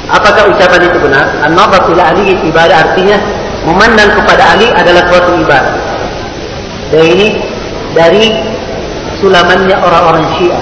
Apakah ucapan itu benar? An-nadhar ila Ali ibadah, artinya memandang kepada Ali adalah suatu ibadah. Dan ini dari sulamannya orang-orang Syiah.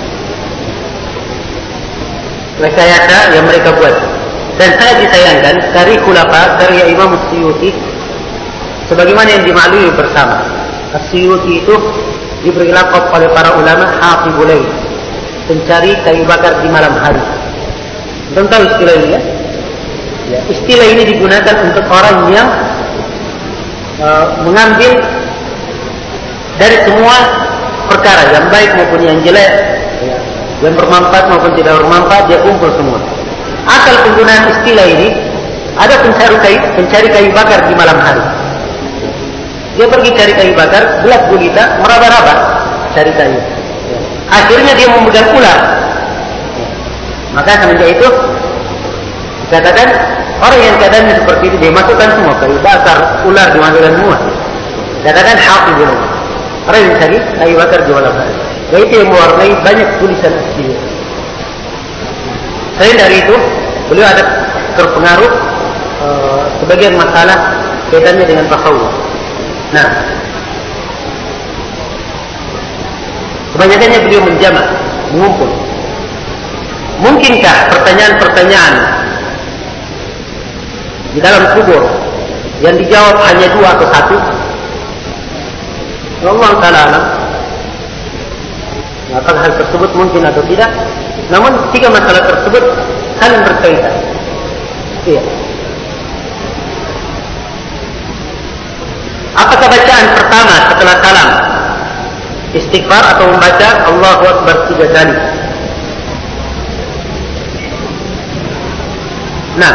Rekayasa yang mereka buat. Dan saya disayangkan dari khulafa, karya Imam As-Suyuti, sebagaimana yang dimaklumi bersama. As-Suyuti itu diberi lakab oleh para ulama Hafizul Lail, pencari kayu bakar di malam hari. Belum tahu istilah ini ya? Ya, istilah ini digunakan untuk orang yang mengambil dari semua perkara, yang baik maupun yang jelek, yang bermanfaat maupun tidak bermanfaat, dia kumpul semua. Asal penggunaan istilah ini, ada pencari kayu bakar di malam hari. Dia pergi cari kayu bakar, gelap gulita, meraba-raba cari kayu. Akhirnya dia memegang ular. Maka semenjak itu dikatakan orang yang keadaannya seperti itu, dia masukkan semua kayu bakar, ular dimasukkan semua. Dikatakan hafizul. Orang yang cari kayu bakar di malam hari. Dan itu yang mewarnai banyak tulisan asli. Selain dari itu, beliau ada terpengaruh sebagian masalah kaitannya dengan tasawuf. Nah, kebanyakannya beliau menjamak, mengumpul. Mungkinkah pertanyaan-pertanyaan di dalam kubur yang dijawab hanya 2 atau 1? Allah Ta'ala alam. Apakah hal tersebut mungkin atau tidak? Namun 3 masalah tersebut saling berkaitan. Iya. Apakah bacaan pertama setelah salam istighfar atau membaca Allahu Akbar 3 kali? Nah,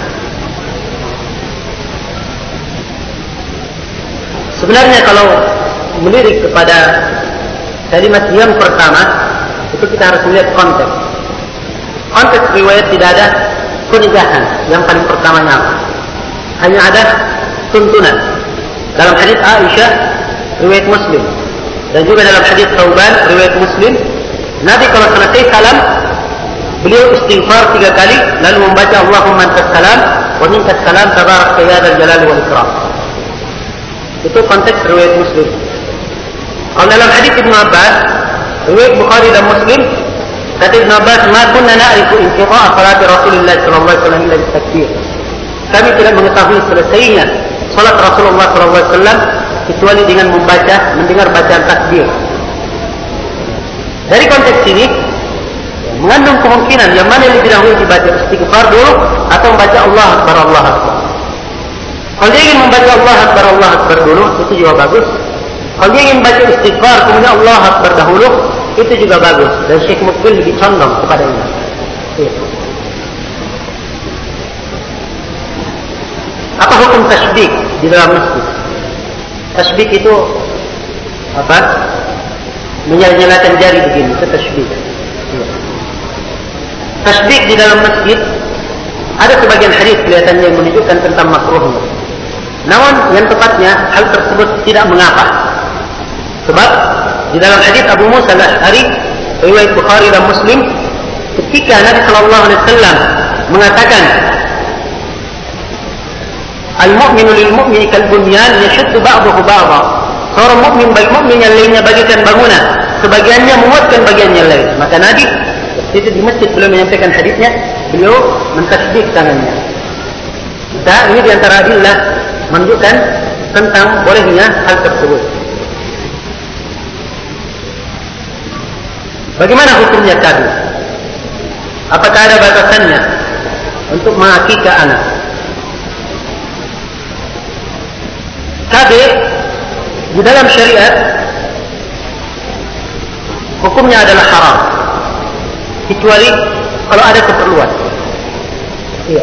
sebenarnya kalau melirik kepada kalimat yang pertama, itu kita harus melihat konteks. Konteks riwayat tidak ada penigahan yang paling pertamanya apa. Hanya ada tuntunan. Dalam hadis Aisyah, riwayat Muslim, dan juga dalam hadis Thauban, riwayat Muslim, Nabi kalau selesai salam, beliau istighfar 3 kali, lalu membaca Allahumma antas salam, wa minkas salam, tabarakta ya dzal jalali wal ikram. Itu konteks riwayat Muslim. Kalau dalam hadis Ibnu Abbas, riwayat Bukhari dan Muslim, kata Ibnu Abbas, "Ma kunna na'rifu inqita'a salati Rasulullah sallallahu alaihi wasallam illa bitakbir." Kami tidak mengetahui selesainya salat Rasulullah sallallahu alaihi wasallam kecuali dengan mendengar bacaan takbir. Dari konteks ini mengandung kemungkinan yang mana yang lebih dahulu dibaca, istighfar dulu atau membaca Allah Akbar Allah Akbar. Kalau dia ingin membaca Allah Akbar dulu, itu juga bagus. Kalau dia ingin baca istighfar kemudian Allah Akbar dahulu, itu juga bagus. Dan Syekh Mukbil lebih condong kepada ini. Apa hukum tasbih di dalam masjid? Tasbih itu apa? Menyala-nyalakan jari begini, itu tasbih. Tasbih di dalam masjid ada sebagian hadis kelihatannya yang menunjukkan tentang makruhnya. Namun yang tepatnya hal tersebut tidak mengapa. Sebab di dalam hadis Abu Musa al-Asy'ari riwayat Bukhari dan Muslim, ketika Nabi sallallahu alaihi wasallam mengatakan al-mu'minu lil-mu'mini kal-bunyan yashuddu ba'dahu ba'dha. Seorang mukmin bagi mukmin yang lainnya bagaikan bangunan, sebagiannya menguatkan bagian yang lain. Maka Nabi itu di masjid beliau menyampaikan hadisnya, beliau mentasbih tangannya. Nah, ini di antara adillah menunjukkan tentang bolehnya hal tersebut. Bagaimana hukumnya tadi? Apakah ada batasannya untuk mengakikah anak? KB di dalam syariat hukumnya adalah haram, kecuali kalau ada keperluan. Iya.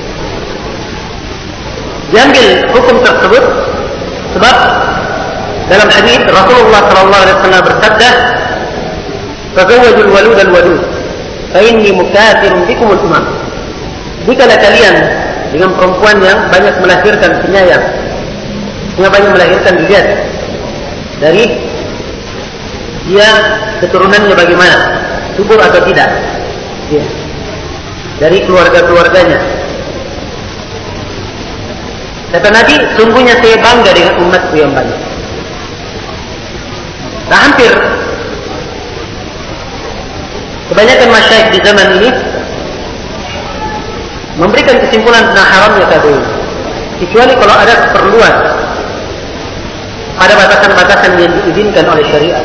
Diambil hukum tersebut sebab dalam hadis Rasulullah sallallahu alaihi wasallam bersabda, "Tazawwajul walud al-wadud, fa inni mukathirun bikum al-umam." Jikalau kalian dengan perempuan yang banyak melahirkan penyayang, yang banyak melahirkan dilihat dari dia keturunannya bagaimana, subur atau tidak. Ya. dari keluarga-keluarganya. Kata Nabi, sungguhnya saya bangga dengan umatku yang banyak. Nah, hampir kebanyakan masyayikh di zaman ini memberikan kesimpulan tentang haramnya tabuin, kecuali kalau ada keperluan, ada batasan-batasan yang diizinkan oleh syariat.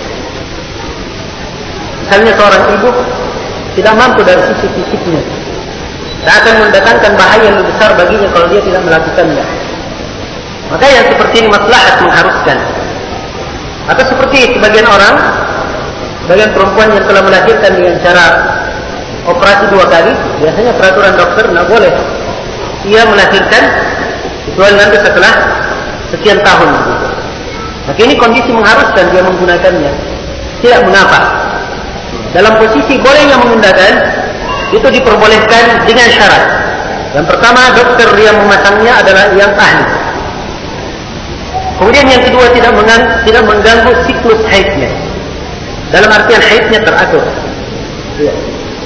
Misalnya seorang ibu tidak mampu dari sisi fisiknya, dan akan mendatangkan bahaya yang lebih besar baginya kalau dia tidak melakukannya. Maka yang seperti ini maslahat mengharuskan. Atau seperti sebagian orang, sebagian perempuan yang telah melahirkan dengan cara operasi 2 kali, biasanya peraturan dokter tidak boleh ia melahirkan kecuali nanti setelah sekian tahun. Maka ini kondisi mengharuskan dia menggunakannya. Tidak mengapa. Dalam posisi bolehnya menggunakan, itu diperbolehkan dengan syarat. Yang pertama, dokter yang memasangnya adalah yang ahli. Kemudian yang kedua, tidak mengganggu siklus haidnya. Dalam artian haidnya teratur. Ya.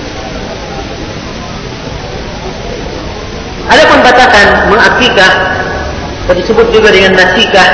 Adapun batasan mengakikah, disebut juga dengan nasikah.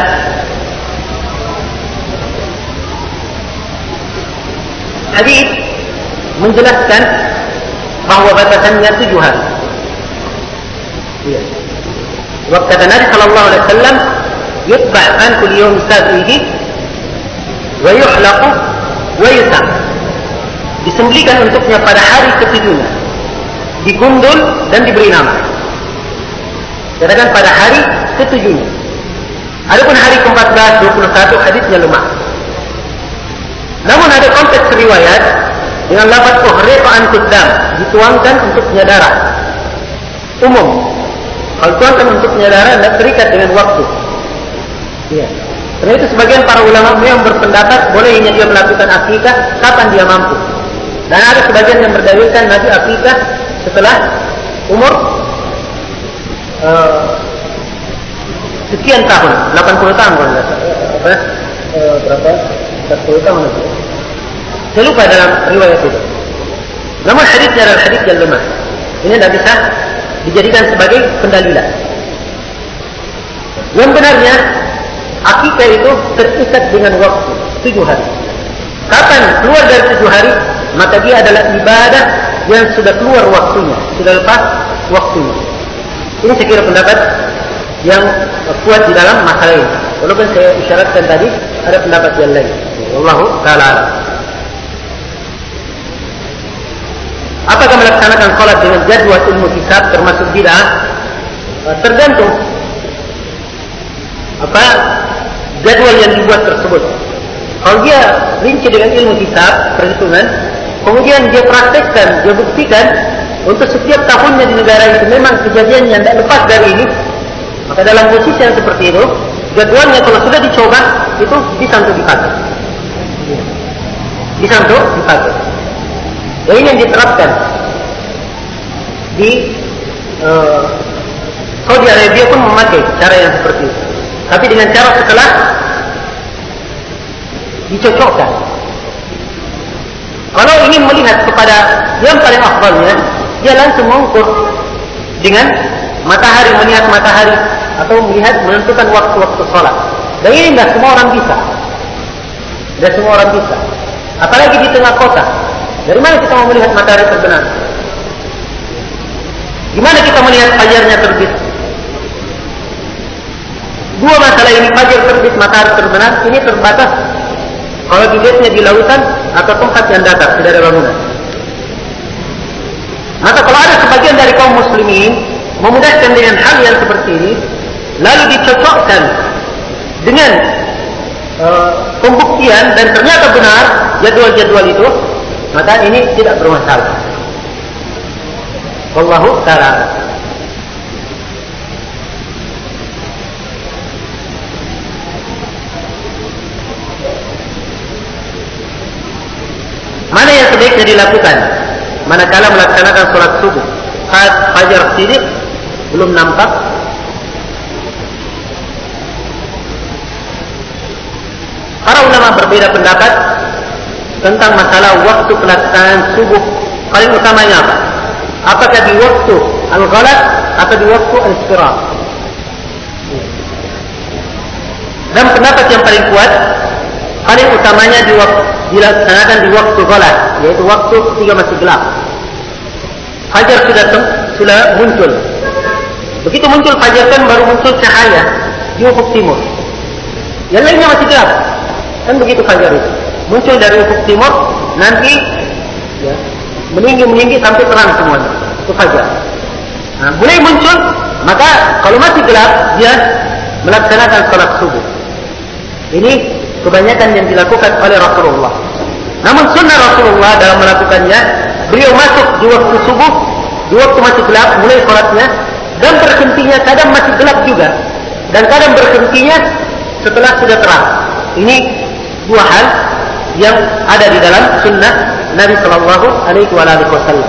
Hadis menjelaskan bahwa batasannya 7 hari. Ya. Waktu kata Nabi sallallahu alaihi wasallam, "Yutbah an kulli yawm sabihi wa yuhlaqu wa yusam." Disembelihkan untuknya pada hari ke-7-nya, digundul dan diberi nama. Katakan pada hari ke-7-nya. Adapun hari ke-14, 21 hadisnya lemah. Namun ada konteks riwayat dengan lafaz uhriqa an tuddam, dituangkan untuknya darah. Umum. Kalau tuangkan untuknya darah tidak terikat dengan waktu. Ya. Karena itu sebagian para ulama yang berpendapat bolehnya dia melakukan akikah kapan dia mampu. Dan ada sebagian yang berdalilkan Nabi akikah setelah umur sekian tahun, 80 tahun kalau tidak salah. Berapa? 40 tahun lagi. Saya lupa dalam riwayat itu. Namun hadisnya adalah hadis yang lemah. Ini tidak bisa dijadikan sebagai pendalilan. Yang benarnya, akikah itu terikat dengan waktu 7 hari. Kapan keluar dari 7 hari, maka dia adalah ibadah yang sudah keluar waktunya, sudah lepas waktunya. Ini saya kira pendapat yang kuat di dalam masalah ini. Walaupun saya isyaratkan tadi ada pendapat yang lain. Wallahu ta'ala a'lam. Apakah melaksanakan salat dengan jadwal ilmu hisab termasuk bid'ah? Tergantung apa jadwal yang dibuat tersebut. Kalau dia rinci dengan ilmu hisab, perhitungan, kemudian dia praktekkan, dia buktikan untuk setiap tahunnya di negara itu memang kejadian yang tidak lepas dari ini, maka dalam posisi yang seperti itu, jadwalnya kalau sudah dicoba, itu bisa untuk dipakai. Bisa untuk dipakai. Dan ini yang diterapkan di Saudi Arabia pun memakai cara yang seperti itu. Tapi dengan cara setelah dicocokkan. Kalau ingin melihat kepada yang paling afdalnya, dia langsung mengukur dengan matahari, melihat matahari atau melihat menentukan waktu-waktu sholat. Dan ini tidak semua orang bisa. Tidak semua orang bisa. Apalagi di tengah kota. Dari mana kita mau melihat matahari terbenam? Gimana kita melihat fajarnya terbit? Dua masalah ini, fajar terbit, matahari terbenam, ini terbatas kalau dilihatnya di lautan atau tempat yang datar, tidak ada bangunan. Maka kalau ada sebagian dari kaum muslimin memudahkan dengan hal yang seperti ini, lalu dicocokkan dengan pembuktian dan ternyata benar jadwal-jadwal itu, maka ini tidak bermasalah. Wallahu ta'ala. Mana yang sebaiknya dilakukan manakala melaksanakan sholat subuh saat fajar siddiq belum nampak? Para ulama berbeda pendapat tentang masalah waktu pelaksanaan subuh paling utamanya apa. Apakah di waktu al-ghalat atau di waktu al-istirah? Dan pendapat yang paling kuat, paling utamanya dilaksanakan di waktu ghalat, yaitu waktu ketika masih gelap. Fajar sudah muncul. Begitu muncul fajar kan baru muncul cahaya di ufuk timur. Yang lainnya masih gelap. Kan begitu fajar itu. Muncul dari ufuk timur, nanti ya, meninggi sampai terang semuanya. Itu fajar. Nah, mulai muncul, maka kalau masih gelap, dia melaksanakan sholat subuh. Ini kebanyakan yang dilakukan oleh Rasulullah. Namun sunnah Rasulullah dalam melakukannya, beliau masuk di waktu subuh, di waktu masih gelap, mulai sholatnya, dan berhentinya kadang masih gelap juga, dan kadang berhentinya setelah sudah terang. Ini dua hal yang ada di dalam sunnah Nabi Sallallahu Alaihi Wasallam.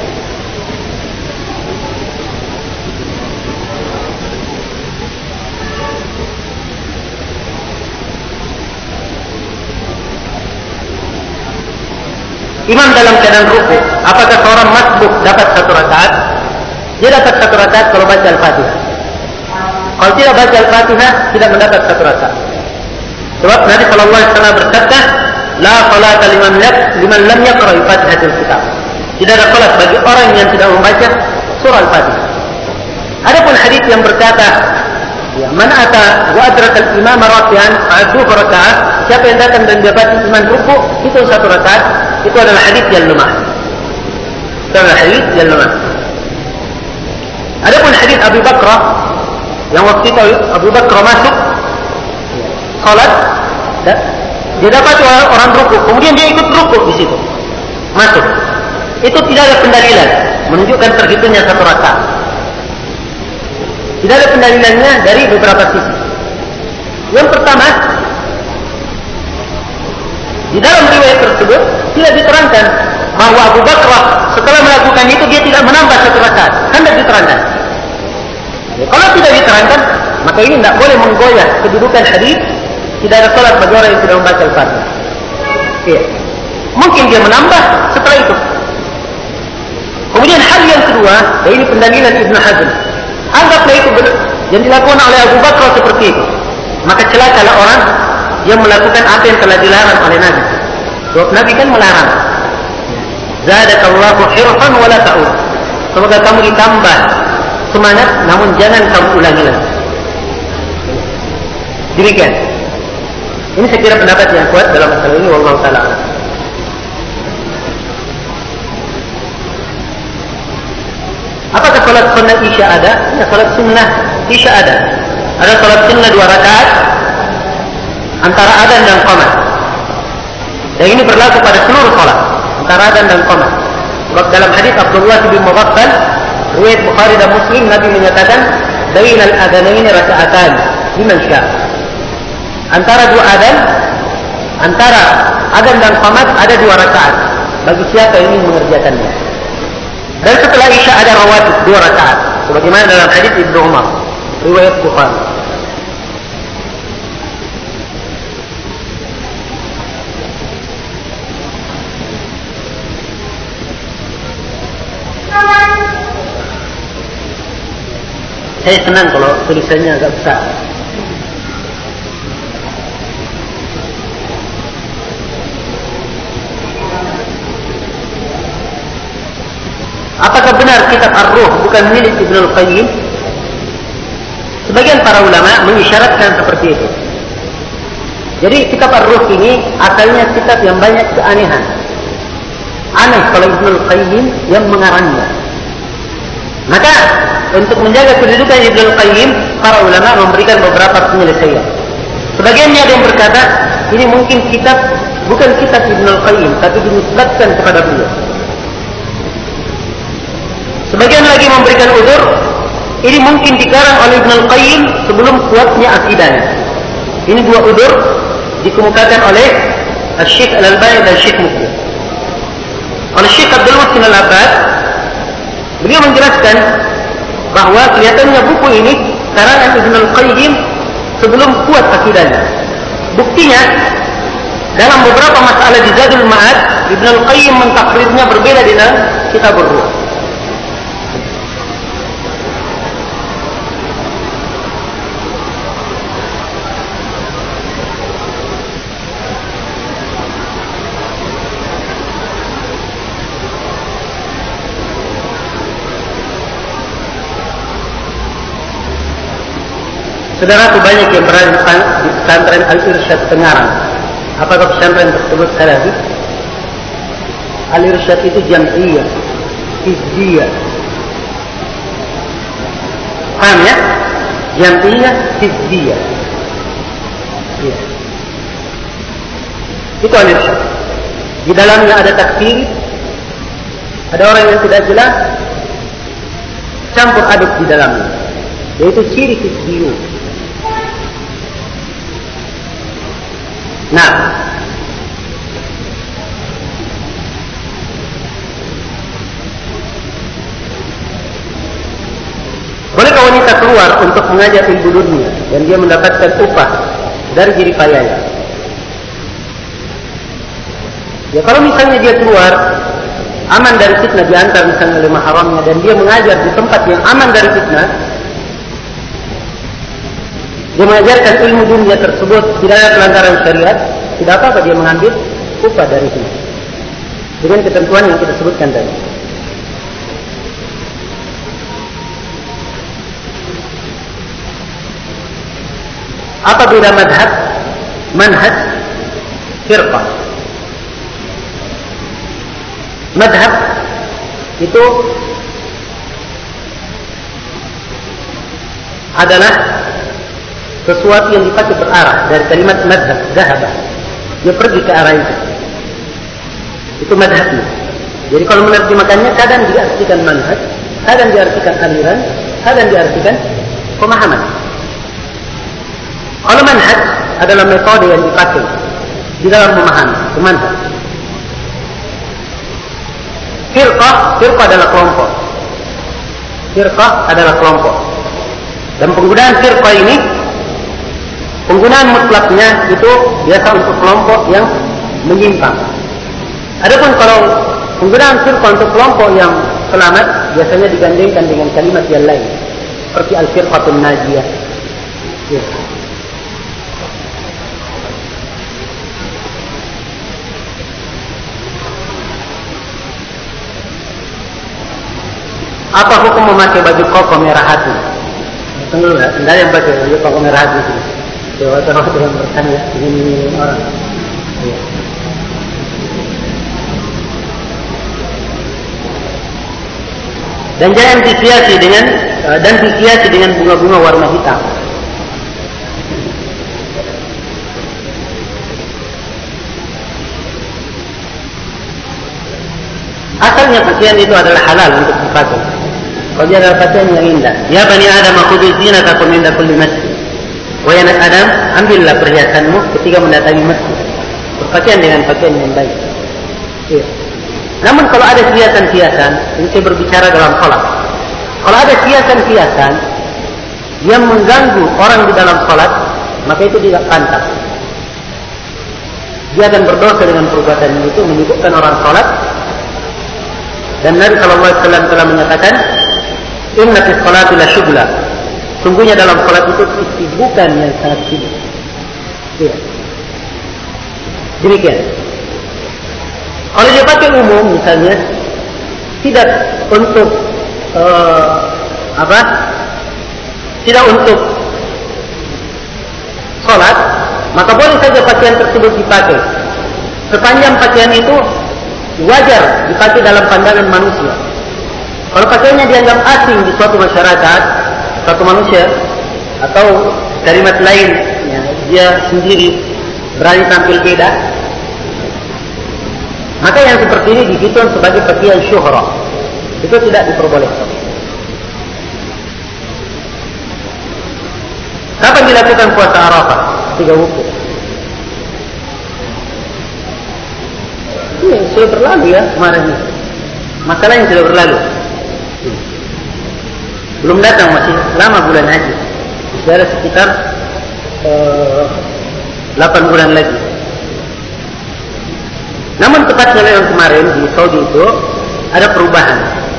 Imam dalam keadaan ruku, apakah seorang masbuk dapat satu rakaat? Dia dapat satu rakaat kalau baca Al-Fatihah. Kalau tidak baca Al-Fatihah, tidak mendapat satu rakaat. Sebab Nabi Sallallahu Alaihi Wasallam berkata, "La salata liman lam yaqra Fatihatul Kitab." Tidak ada salat bagi orang yang tidak membaca surah Al-Fatihah. Adapun hadis yang berkata, ya, "Man ata wa adraka al-imam raki'an fa'adhu raka'ah." Siapa yang datang dan dapati imam ruku, itu satu rakaat. Itu adalah hadis yang lemah. Itu adalah hadis yang lemah. Adapun hadis Abu Bakrah, yang waktu itu Abu Bakrah masuk salat, dia dapat orang ruku, kemudian dia ikut ruku di situ, masuk. Itu tidak ada pendalilan menunjukkan terhitungnya satu rakaat. Tidak ada pendalilannya dari beberapa sisi. Yang pertama, di dalam riwayat tersebut tidak diterangkan bahwa Abu Bakrah setelah melakukan itu dia tidak menambah satu rakaat. Kan tidak diterangkan. Ya, kalau tidak diterangkan, maka ini tidak boleh menggoyah kedudukan hadis. Tidak ada salat bagi orang yang tidak membaca Al-Fatihah. Ya. Mungkin dia menambah setelah itu. Kemudian hal yang kedua, dan ini pendalilan Ibnu Hazm. Anggaplah itu yang dilakukan oleh Abu Bakrah seperti itu. Maka celakalah orang yang melakukan apa yang telah dilarang oleh Nabi. Sebab Nabi kan melarang. Zadakallahu hirfan wa la ta'ud. Semoga kamu ditambah semangat, namun jangan kamu ulangi lagi. Demikian. Ini saya kira pendapat yang kuat dalam masalah ini. Wallahu ta'ala. Apakah salat sunnah Isya ada? Ya, salat sunnah Isya ada. Ada salat sunnah 2 rakaat antara adzan dan qamat. Dan ini berlaku pada seluruh salat, antara adzan dan qamat. Sebab dalam hadis Abdullah bin Mughaffal, riwayat Bukhari dan Muslim, Nabi menyatakan, "Bainal adzanaini raka'atan liman syaa." Antara dua adzan, antara adzan dan qamat ada 2 rakaat bagi siapa yang ingin mengerjakannya. Dan setelah Isya ada rawatib 2 rakaat, sebagaimana dalam hadis Ibnu Umar, riwayat Bukhari. Saya senang kalau tulisannya agak besar. Apakah benar kitab Ar-Ruh bukan milik Ibnu Al-Qayyim? Sebagian para ulama mengisyaratkan seperti itu. Jadi kitab Ar-Ruh ini asalnya kitab yang banyak keanehan. Aneh kalau Ibnu Al-Qayyim yang mengarangnya. Maka untuk menjaga kedudukan Ibnu Al-Qayyim, para ulama memberikan beberapa penyelesaian. Sebagiannya ada yang berkata, ini mungkin kitab bukan kitab Ibnu Al-Qayyim, tapi dinisbatkan kepada beliau. Sebagian lagi memberikan udzur, ini mungkin dikarang oleh Ibnu Al-Qayyim sebelum kuatnya akidahnya. Ini 2 udzur dikemukakan oleh Syekh Al-Albani dan Syekh Mukbil. Oleh Syekh Abdul Muhsin Al-Abbad, beliau menjelaskan bahwa kelihatannya buku ini karangan Ibnu Al-Qayyim sebelum kuat akidahnya. Buktinya dalam beberapa masalah di Zadul Ma'ad, Ibnu Al-Qayyim mentakrirnya berbeda dengan kitab Ar-Ruh. Saudaraku banyak yang berada di pesantren Al-Irsyad Tengaran. Apakah pesantren tersebut salafi? Al-Irsyad itu Jam'iyah, Hizbiyah. Paham ya? Jam'iyah, Hizbiyah. Ya. Itu Al-Irsyad. Di dalamnya ada takfir, ada orang yang tidak jelas, campur aduk di dalamnya, yaitu ciri Hizbiyun. Nah, bolehkah wanita keluar untuk mengajar ilmu dunia dan dia mendapatkan upah dari jerih payahnya? Ya kalau misalnya dia keluar aman dari fitnah, diantar misalnya oleh mahramnya, dan dia mengajar di tempat yang aman dari fitnah, dia mengajarkan ilmu dunia tersebut, tidak ada pelanggaran syariat, tidak apa-apa dia mengambil upah dari itu dengan ketentuan yang kita sebutkan tadi. Apa beda madhab, manhaj, firqah? Madhab itu adalah sesuatu yang dipakai berarah dari kalimat madhab, zahabah. Dia pergi ke arah itu. Itu madhabnya. Jadi kalau menerjemahkannya kadang diartikan manhaj, kadang diartikan aliran, kadang diartikan pemahaman. Kalau manhaj adalah metode yang dipakai di dalam memahami, itu manhaj. Firqah adalah kelompok. Firqah adalah kelompok. Dan penggunaan firqah ini, penggunaan mutlaknya itu biasa untuk kelompok yang menyimpang. Adapun kalau penggunaan firqah untuk kelompok yang selamat, biasanya digandengkan dengan kalimat yang lain, seperti al-firqatun najiyah. Ya. Apa hukum memakai baju koko merah hati? Tunggu, tidak yang pakai baju koko merah hati. Coba yang bertanya ini orang. Ya. Dan jangan dihiasi dengan bunga-bunga warna hitam. Asalnya pakaian itu adalah halal untuk dipakai. Kalau dia adalah pakaian yang indah. Ya bani Adam, khudhu zinatakum inda kulli masjid. Wahai anak Adam, ambillah perhiasanmu ketika mendatangi masjid. Berpakaian dengan pakaian yang baik. Ya. Namun kalau ada hiasan-hiasan, ini saya berbicara dalam salat. Kalau ada hiasan-hiasan yang mengganggu orang di dalam salat, maka itu tidak pantas. Dia akan berdosa dengan perbuatan itu, menyibukkan orang salat. Dan Nabi SAW telah menyatakan, inna fis salati la syughla. Sungguhnya dalam salat itu kesibukan yang sangat sibuk. Ya. Demikian. Kalau dia pakai umum misalnya, tidak untuk tidak untuk salat, maka boleh saja pakaian tersebut dipakai. Sepanjang pakaian itu wajar dipakai dalam pandangan manusia. Kalau pakaiannya dianggap asing di suatu masyarakat, suatu manusia, atau kalimat lain, ya, dia sendiri berani tampil beda, maka yang seperti ini dihitung sebagai pakaian syuhrah. Itu tidak diperbolehkan. Kapan dilakukan puasa Arafah? 3 wukuf. Ini sudah berlalu ya kemarin. Masalah yang sudah berlalu. Belum datang, masih lama bulan haji. Masih ada sekitar 8 bulan lagi. Namun tepatnya yang kemarin di Saudi itu ada perubahan.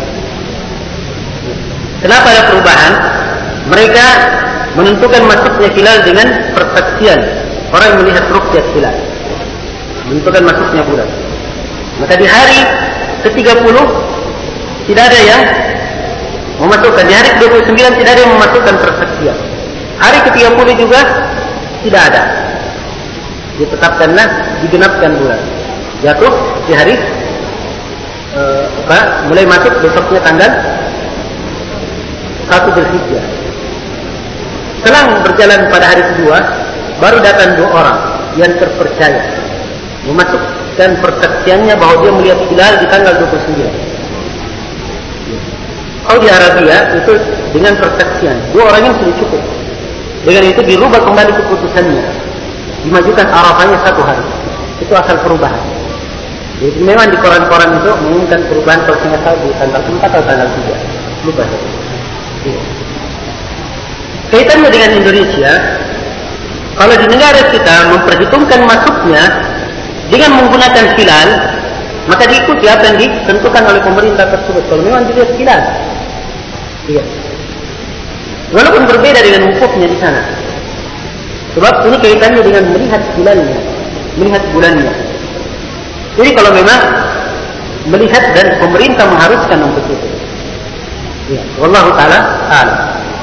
Kenapa ada perubahan? Mereka menentukan masuknya hilal dengan persaksian orang yang melihat ruqyah hilal. Menentukan masuknya bulan. Maka di hari ke-30 tidak ada yang memasukkan. Di hari ke-29 tidak ada yang memasukkan persaksian. Hari ke-30 juga tidak ada. Ditetapkanlah, digenapkan bulan. Jatuh di hari mulai masuk besoknya tanggal 1 Dzulhijjah. Selang berjalan pada hari kedua, baru datang 2 orang yang terpercaya memasukkan persaksiannya bahwa dia melihat hilal di tanggal 29. Saudi Arabia itu dengan persaksian 2 orang ini sudah cukup. Dengan itu dirubah kembali keputusannya, dimajukan Arafahnya 1 hari. Itu asal perubahan. Jadi memang di koran-koran itu mengumumkan perubahan kalau tidak salah di tanggal 4 atau tanggal 3. Lupa. Kaitannya dengan Indonesia, kalau di negara kita memperhitungkan masuknya dengan menggunakan hilal, maka diikuti apa yang ditentukan oleh pemerintah tersebut. Kalau memang dilihat hilal, iya. Walaupun berbeda dengan wukufnya di sana. Sebab ini kaitannya dengan melihat hilalnya, melihat bulannya. Jadi kalau memang melihat dan pemerintah mengharuskan untuk itu. Ya, wallahu taala a'lam.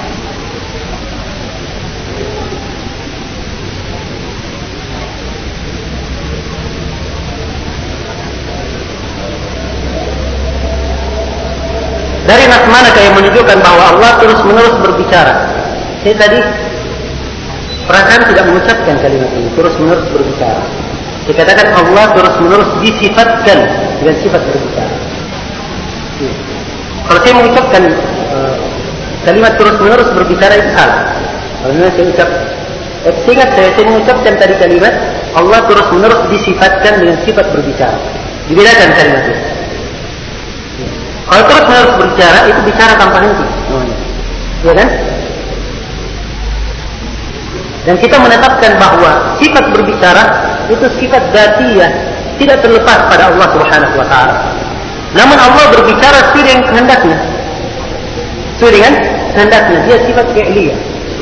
Dari nas manakah yang menunjukkan bahwa Allah terus-menerus berbicara? Saya tadi perasaan tidak mengucapkan kalimat ini, terus-menerus berbicara. Dikatakan Allah terus-menerus disifatkan dengan sifat berbicara. Kalau saya mengucapkan kalimat terus-menerus berbicara itu salah. Kalau saya ucap, ingat saya mengucapkan tadi kalimat Allah terus-menerus disifatkan dengan sifat berbicara. Dibedakan kalimat itu. Kalau terus-menerus berbicara itu bicara tanpa henti, ya kan? Dan kita menetapkan bahwa sifat berbicara itu sifat dzatiyah, tidak terlepas pada Allah Subhanahu wa taala. Namun Allah berbicara sesuai dengan kehendaknya. Sesuai dengan kehendaknya, dia sifat fi'liyah.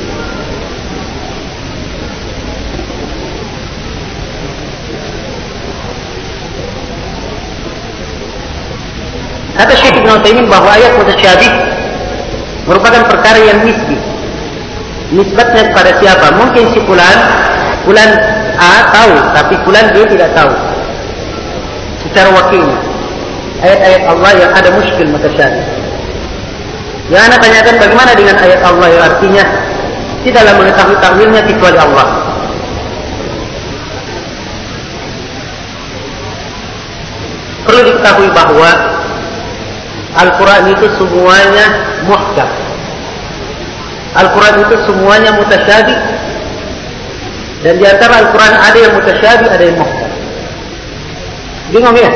Kata Syekh Ibn Utsaimin bahwa ayat mutasyabih merupakan perkara yang nisbi. Nisbatnya kepada siapa? Mungkin si fulan A tahu, tapi fulan B tidak tahu. Secara wakilnya. Ayat-ayat Allah yang ada muskil mutasyabih. Yang anda tanyakan bagaimana dengan ayat Allah yang artinya tidaklah mengetahui takwilnya kecuali Allah. Perlu diketahui bahwa Al-Quran itu semuanya muhkam. Al-Quran itu semuanya mutasyabih. Dan di antara Al-Quran ada yang mutasyabih, ada yang muhkam. Bingung ya?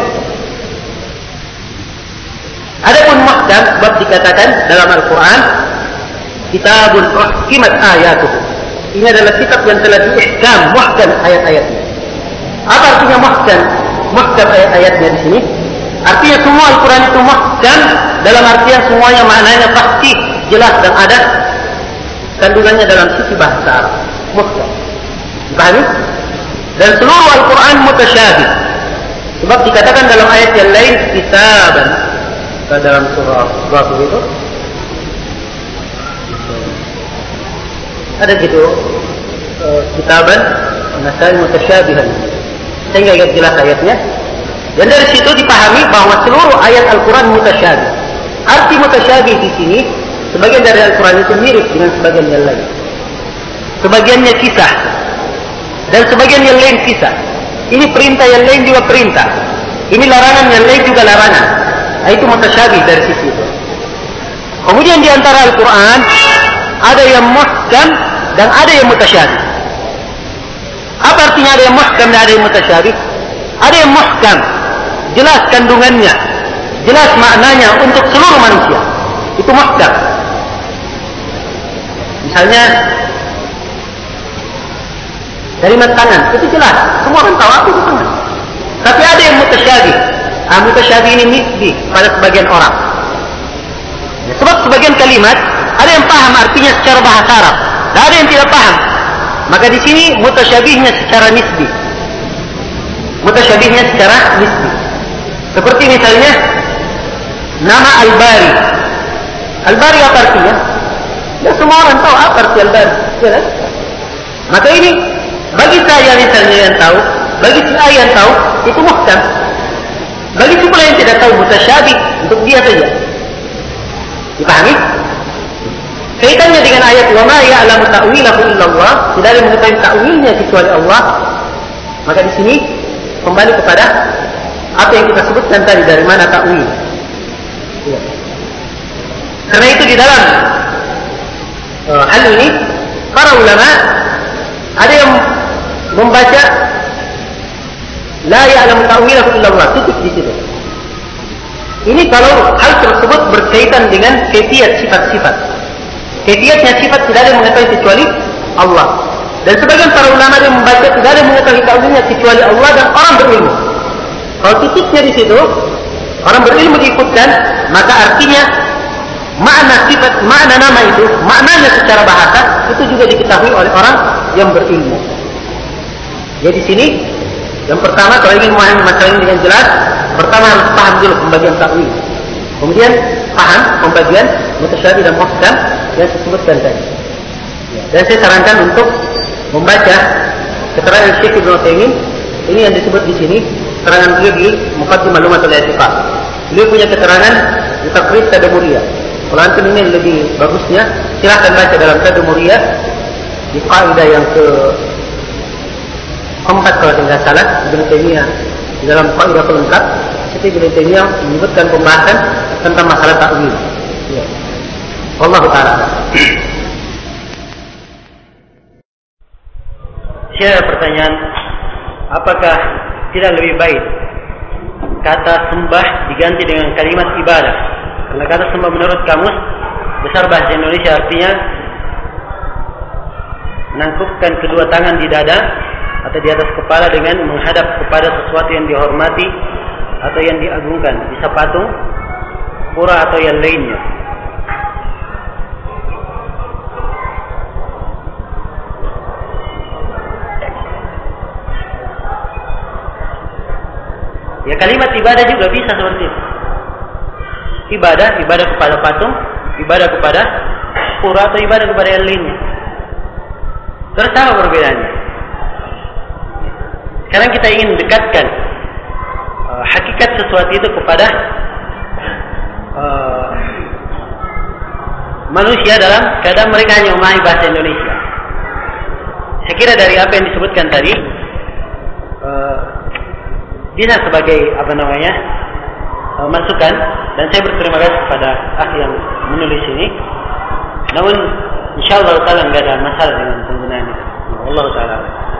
Adapun muhkam, sebab dikatakan dalam Al-Quran, kitabun uhkimat ayatuh. Ini adalah kitab yang telah diihkam, muhkam ayat-ayatnya. Apa artinya muhkam? Muhkam ayat-ayatnya di sini. Artinya semua Al-Quran itu muhkam dalam artian semuanya maknanya pasti, jelas dan ada kandungannya dalam sisi bahasa Arab. Muhkam. Dipahami? Dan seluruh Al-Quran mutasyabih. Sebab dikatakan dalam ayat yang lain kitaban. Dalam surah itu ada gitu kitaban nasal mutasyabihan. Saya nggak ingat jelas ayatnya. Dan dari situ dipahami bahwa seluruh ayat Al-Quran mutasyabih. Arti mutasyabih di sini, sebagian dari Al-Quran itu mirip dengan sebagian yang lain. Sebagiannya kisah, dan sebagian yang lain kisah. Ini perintah, yang lain juga perintah. Ini larangan, yang lain juga larangan. Nah, itu mutasyabih dari sisi itu. Kemudian di antara Al-Quran ada yang muhkam dan ada yang mutasyabih. Apa artinya ada yang muhkam dan ada yang mutasyabih? Ada yang muhkam, jelas kandungannya, jelas maknanya untuk seluruh manusia. Itu muhkam. Misalnya kalimat tangan, itu jelas, semua orang tahu apa itu tangan. Tapi ada yang mutasyabih. Mutasyabih ini nisbi pada sebagian orang. Ya, sebab sebagian kalimat ada yang paham artinya secara bahasa Arab, dan ada yang tidak paham. Maka di sini mutasyabihnya secara nisbi. Mutasyabihnya secara nisbi. Seperti misalnya nama Al-Bari. Al-Bari apa artinya? Ya, semua orang tahu apa arti Al-Bari. Jelas? Maka ini bagi saya misalnya yang tahu, bagi saya yang tahu itu muhkam. Bagi si yang tidak tahu mutasyabih, untuk dia saja. Dipahami? Kaitannya dengan ayat wa ma ya'lamu ta'wilahu illallah, tidak ada yang mengetahui ta'wilnya kecuali Allah. Maka di sini kembali kepada apa yang kita sebutkan tadi, dari mana ta'wil. Ya. Karena itu di dalam hal ini para ulama ada yang membaca la ya'lamu ta'wilahu illallah, tutup di situ. Ini kalau hal tersebut berkaitan dengan kaifiyat sifat-sifat. Kaifiyatnya sifat tidak ada yang mengetahui kecuali Allah. Dan sebagian para ulama yang membaca tidak ada yang mengetahui ta'wilnya kecuali Allah dan orang berilmu. Kalau titiknya di situ, orang berilmu diikutkan, maka artinya makna sifat, makna nama itu, maknanya secara bahasa itu juga diketahui oleh orang yang berilmu. Jadi sini yang pertama, kalau ingin memahami masalah ini dengan jelas, pertama harus paham dulu pembagian ta'wil. Kemudian paham pembagian mutasyabih dan muhkam yang disebutkan tadi. Dan saya sarankan untuk membaca keterangan Syekh Ibnu Utsaimin, ini yang disebut di sini, keterangan beliau di Muqaddimah Lumatul I'tiqad. Beliau punya keterangan di Taqrib Tadmuriyah. Kalau antum ini lebih bagusnya, silakan baca dalam Tadmuriyah di kaidah yang ke-4 kalau tidak salah, Ibnu Taimiyah di dalam kaidah pelengkap, Syekh Ibnu Taimiyah menyebutkan pembahasan tentang masalah ta'wil. Ya. Wallahu ta'ala. Saya pertanyaan, apakah tidak lebih baik kata sembah diganti dengan kalimat ibadah? Karena kata sembah menurut kamus besar bahasa Indonesia artinya menangkupkan kedua tangan di dada atau di atas kepala dengan menghadap kepada sesuatu yang dihormati atau yang diagungkan, bisa patung, pura atau yang lainnya. Ya, kalimat ibadah juga bisa seperti itu. Ibadah kepada patung, ibadah kepada pura atau ibadah kepada yang lainnya. Terus apa perbedaannya? Sekarang kita ingin dekatkan hakikat sesuatu itu kepada manusia dalam keadaan mereka hanya memahami bahasa Indonesia. Saya kira dari apa yang disebutkan tadi bisa sebagai masukan, dan saya berterima kasih kepada yang menulis ini. Namun insyaallah taala enggak ada masalah dengan penggunaannya. Allah taala.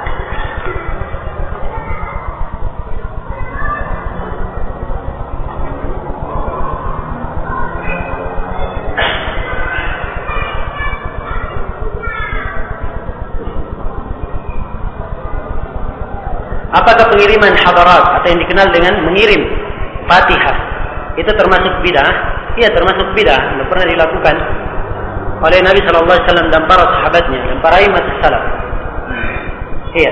Apakah pengiriman hadarat atau yang dikenal dengan mengirim Fatihah itu termasuk bid'ah? Iya, termasuk bid'ah. Tidak pernah dilakukan oleh Nabi sallallahu alaihi wasallam dan para sahabatnya dan para imam salaf. Iya.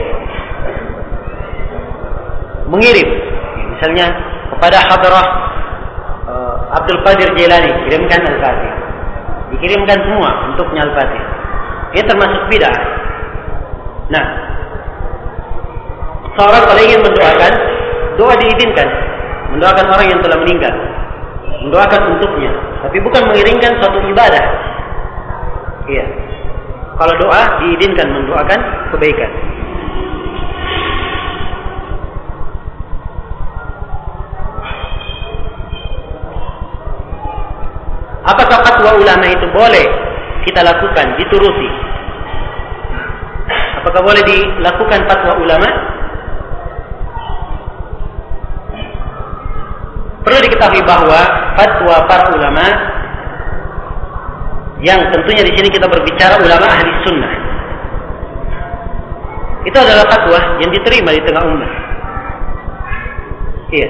Mengirim misalnya kepada hadrah Abdul Qadir Jailani, kirimkan Al-Fatihah. Dikirimkan semua untuknya Al-Fatihah. Ini termasuk bid'ah. Nah, seorang kalau ingin mendoakan, doa diizinkan. Mendoakan orang yang telah meninggal, mendoakan untuknya, tapi bukan mengirimkan suatu ibadah. Iya. Kalau doa diizinkan mendoakan kebaikan. Apakah fatwa ulama itu boleh kita lakukan, dituruti? Apakah boleh dilakukan fatwa ulama? Perlu diketahui bahwa fatwa para ulama, yang tentunya di sini kita berbicara ulama ahli sunnah, itu adalah fatwa yang diterima di tengah umat. Iya.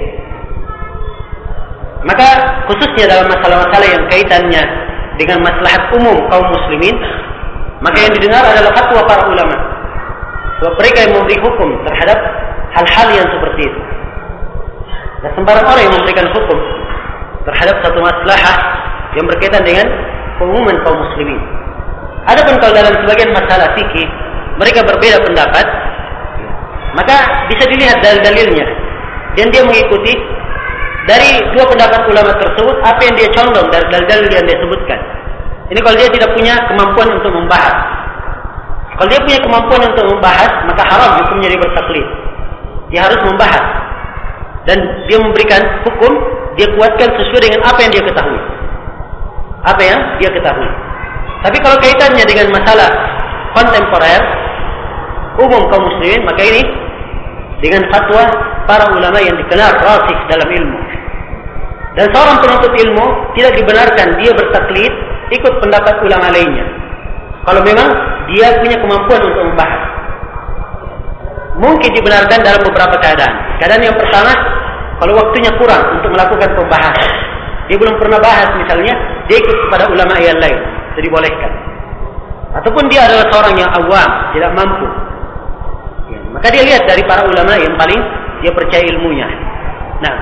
Maka khususnya dalam masalah-masalah yang kaitannya dengan maslahat umum kaum muslimin, maka yang didengar adalah fatwa para ulama. Sebab mereka yang memberi hukum terhadap hal-hal yang seperti itu. Dan sembarang orang yang memberikan hukum terhadap satu maslahah yang berkaitan dengan keumuman kaum muslimin. Adapun kalau dalam sebagian masalah fikih mereka berbeda pendapat, maka bisa dilihat dalil-dalilnya dan dia mengikuti dari dua pendapat ulama tersebut apa yang dia condong dari dalil-dalil yang dia sebutkan. Ini kalau dia tidak punya kemampuan untuk membahas. Kalau dia punya kemampuan untuk membahas, maka haram hukumnya dia bertaklid. Dia harus membahas dan dia memberikan hukum, dia kuatkan sesuai dengan apa yang dia ketahui. Apa yang dia ketahui. Tapi kalau kaitannya dengan masalah kontemporer umum kaum muslimin, maka ini dengan fatwa para ulama yang dikenal rasikh dalam ilmu. Dan seorang penuntut ilmu tidak dibenarkan dia bertaklid ikut pendapat ulama lainnya. Kalau memang dia punya kemampuan untuk membahas, mungkin dibenarkan dalam beberapa keadaan. Keadaan yang pertama, kalau waktunya kurang untuk melakukan pembahasan, dia belum pernah bahas misalnya, dia ikut kepada ulama yang lain, jadi bolehkan. Ataupun dia adalah seorang yang awam, tidak mampu, ya, maka dia lihat dari para ulama yang paling dia percaya ilmunya. Nah,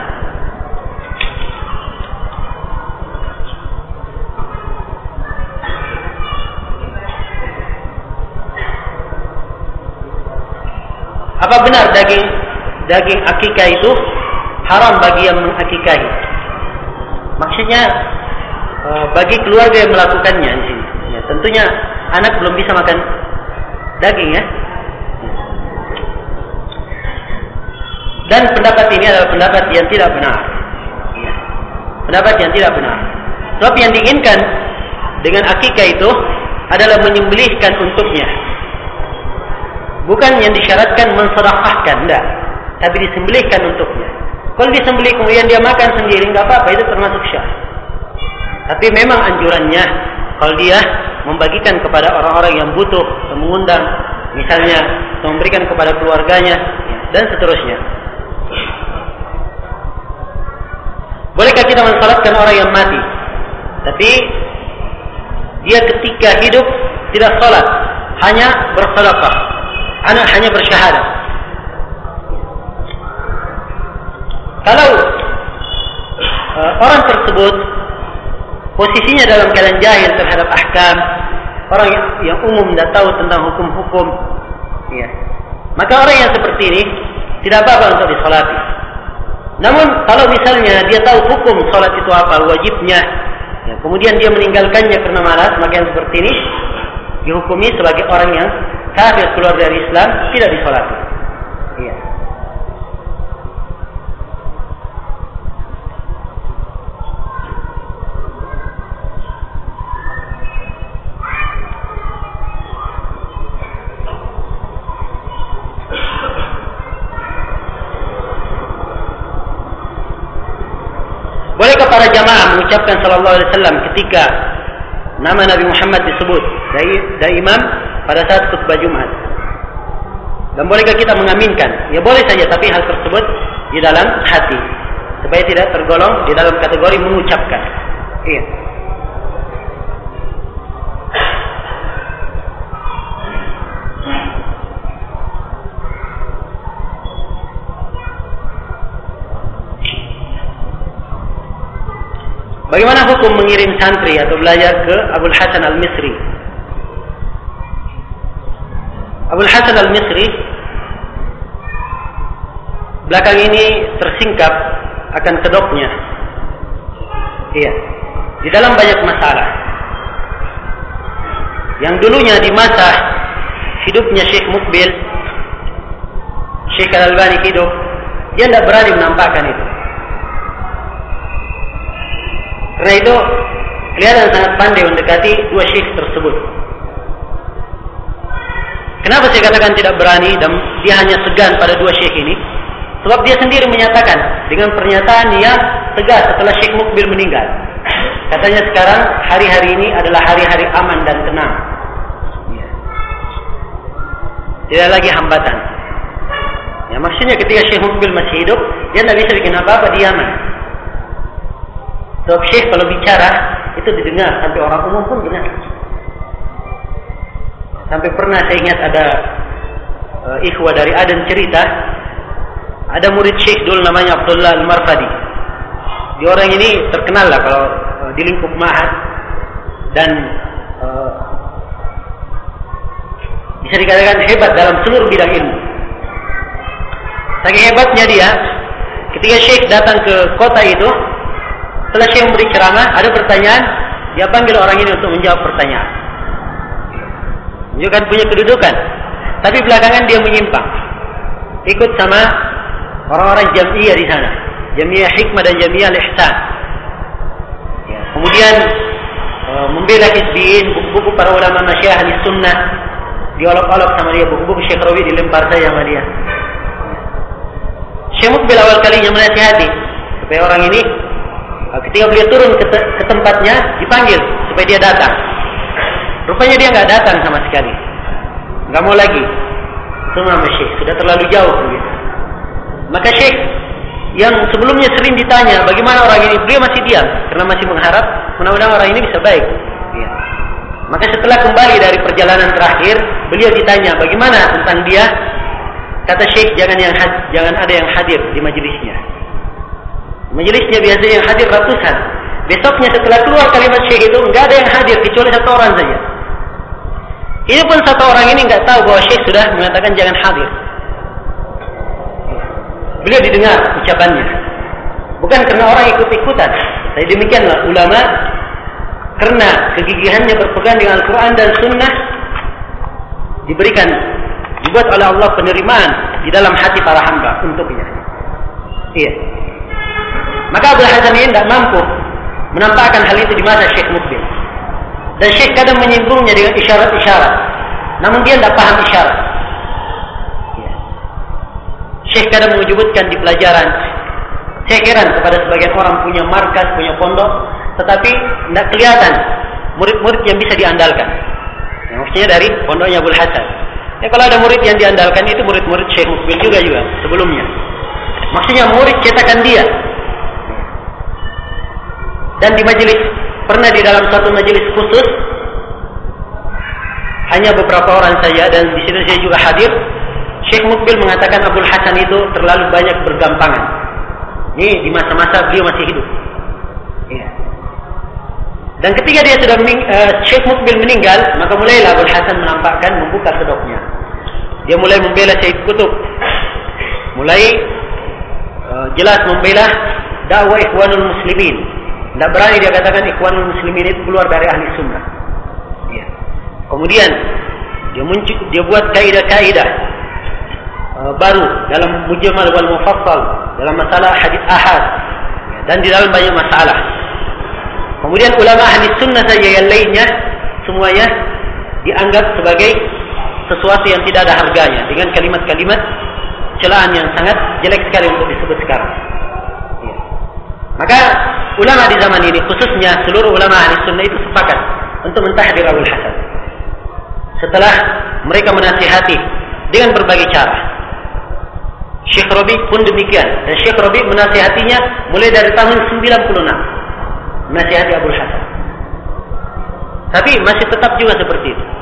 apa benar daging akikah itu haram bagi yang mengakikahi? Maksudnya bagi keluarga yang melakukannya di sini. Ya, tentunya anak belum bisa makan daging ya. Dan pendapat ini adalah pendapat yang tidak benar. Ya. Pendapat yang tidak benar. Sebab yang diinginkan dengan akikah itu adalah menyembelihkan untuknya. Bukan yang disyaratkan mensedekahkan, enggak. Tapi disembelihkan untuknya. Kalau disembelih kemudian dia makan sendiri, enggak apa-apa, itu termasuk syah. Tapi memang anjurannya kalau dia membagikan kepada orang-orang yang butuh, mengundang, misalnya memberikan kepada keluarganya, dan seterusnya. Bolehkah kita mensalatkan orang yang mati? Tapi dia ketika hidup tidak salat, hanya bersedekah, hanya bersyahadat. Kalau orang tersebut posisinya dalam keadaan jahil terhadap ahkam, orang yang umum tidak tahu tentang hukum-hukum, ya, maka orang yang seperti ini tidak apa-apa untuk disolati. Namun kalau misalnya dia tahu hukum solat itu apa, wajibnya, ya, kemudian dia meninggalkannya karena malas, maka yang seperti ini dihukumi sebagai orang yang kafir, keluar dari Islam, tidak disolati. Iya. Bolehkah para jamaah mengucapkan sallallahu alaihi wasallam ketika nama Nabi Muhammad disebut dari imam pada saat khutbah Jumat? Dan bolehkah kita mengaminkan? Ya boleh saja, tapi hal tersebut di dalam hati, supaya tidak tergolong di dalam kategori mengucapkan. Iya. Bagaimana hukum mengirim santri atau belajar ke Abul Hasan Al-Misri? Abul Hasan Al-Misri belakang ini tersingkap akan kedoknya. Iya. Di dalam banyak masalah. Yang dulunya di masa hidupnya Syekh Mukbil, Syekh Al-Albani hidup, dia tidak berani menampakkan itu. Karena itu kelihatan sangat pandai mendekati dua syekh tersebut. Kenapa saya katakan tidak berani dan dia hanya segan pada dua syekh ini? Sebab dia sendiri menyatakan dengan pernyataan yang tegas setelah Syekh Mukbil meninggal. Katanya sekarang hari-hari ini adalah hari-hari aman dan tenang. Tidak lagi hambatan. Ya, maksudnya ketika Syekh Mukbil masih hidup, dia tidak bisa bikin apa-apa, dia aman. Sebab Syekh kalau bicara itu didengar, sampai orang umum pun dengar. Sampai pernah saya ingat ada ikhwah dari Aden cerita, ada murid Syekh dulu namanya Abdullah Al-Marfadi. Dia orang ini terkenal lah kalau di lingkup ma'had, dan bisa dikatakan hebat dalam seluruh bidang ilmu. Saking hebatnya dia, ketika Syekh datang ke kota itu, setelah Syekh memberi ceramah, ada pertanyaan, dia panggil orang ini untuk menjawab pertanyaan. Menunjukkan punya kedudukan. Tapi belakangan dia menyimpang, ikut sama orang-orang Jamiah di sana, Jamiah Hikmah dan Jamiah Al-Ihsan. Ya, kemudian membela hizbiyin, buku-buku para ulama masyayikh ahli sunnah diolok-olok sama dia, buku-buku Syekh Rabi dilempar saja sama dia. Syekh Mukbil awal kalinya menasihati supaya orang ini ketika beliau turun ke tempatnya dipanggil supaya dia datang. Rupanya dia nggak datang sama sekali, nggak mau lagi. Semua Syekh sudah terlalu jauh begitu. Maka Syekh yang sebelumnya sering ditanya bagaimana orang ini, beliau masih diam karena masih mengharap mudah-mudahan orang ini bisa baik. Ya. Maka setelah kembali dari perjalanan terakhir, beliau ditanya bagaimana tentang dia. Kata Syekh, jangan ada yang hadir di majelisnya. Majelisnya biasanya yang hadir ratusan. Besoknya setelah keluar kalimat Syekh itu, enggak ada yang hadir kecuali satu orang saja. Ini pun satu orang ini enggak tahu bahwa Syekh sudah mengatakan jangan hadir. Beliau didengar ucapannya. Bukan karena orang ikut-ikutan. Tapi demikianlah ulama, karena kegigihannya berpegang dengan Al-Quran dan Sunnah, dibuat oleh Allah penerimaan di dalam hati para hamba untuknya. Iya. Maka Abdul Hasan ini tidak mampu menampakkan hal itu di masa Syekh Mukbil. Dan Syekh kadang menyingkungnya dengan isyarat-isyarat. Namun dia tidak paham isyarat. Iya. Syekh kadang menyebutkan di pelajaran. Saya heran kepada sebagian orang punya markas, punya pondok, tetapi tidak kelihatan murid-murid yang bisa diandalkan. Yang maksudnya dari pondoknya Abdul Hasan. Ya, kalau ada murid yang diandalkan itu murid-murid Syekh Mukbil juga sebelumnya. Maksudnya murid cetakan dia. Dan di majelis, pernah di dalam satu majelis khusus, hanya beberapa orang saja dan di situ saya juga hadir. Syekh Mukbil mengatakan Abdul Hasan itu terlalu banyak bergampangan. Ini di masa-masa beliau masih hidup. Ya. Dan ketika dia sudah Syekh Mukbil meninggal, maka mulailah Abdul Hasan membuka kedoknya. Dia mulai membela Syekh Qutb. Mulai jelas membela dakwah Ikhwanul Muslimin. Tidak berani dia katakan Ikhwanul Muslimin itu keluar dari ahli sunnah. Ya. Kemudian dia buat kaidah-kaidah baru dalam Mujmal wal Mufassal, dalam masalah hadis ahad, dan di dalam banyak masalah. Kemudian ulama ahli sunnah saja yang lainnya semuanya dianggap sebagai sesuatu yang tidak ada harganya dengan kalimat-kalimat celaan yang sangat jelek sekali untuk disebut sekarang. Ya. Maka ulama di zaman ini, khususnya seluruh ulama ahli sunnah itu sepakat untuk mentahdir Abdul Hasan. Setelah mereka menasihati dengan berbagai cara. Syekh Rabi pun demikian, dan Syekh Rabi menasihatinya mulai dari tahun 96. Menasihati Abdul Hasan. Tapi masih tetap juga seperti itu.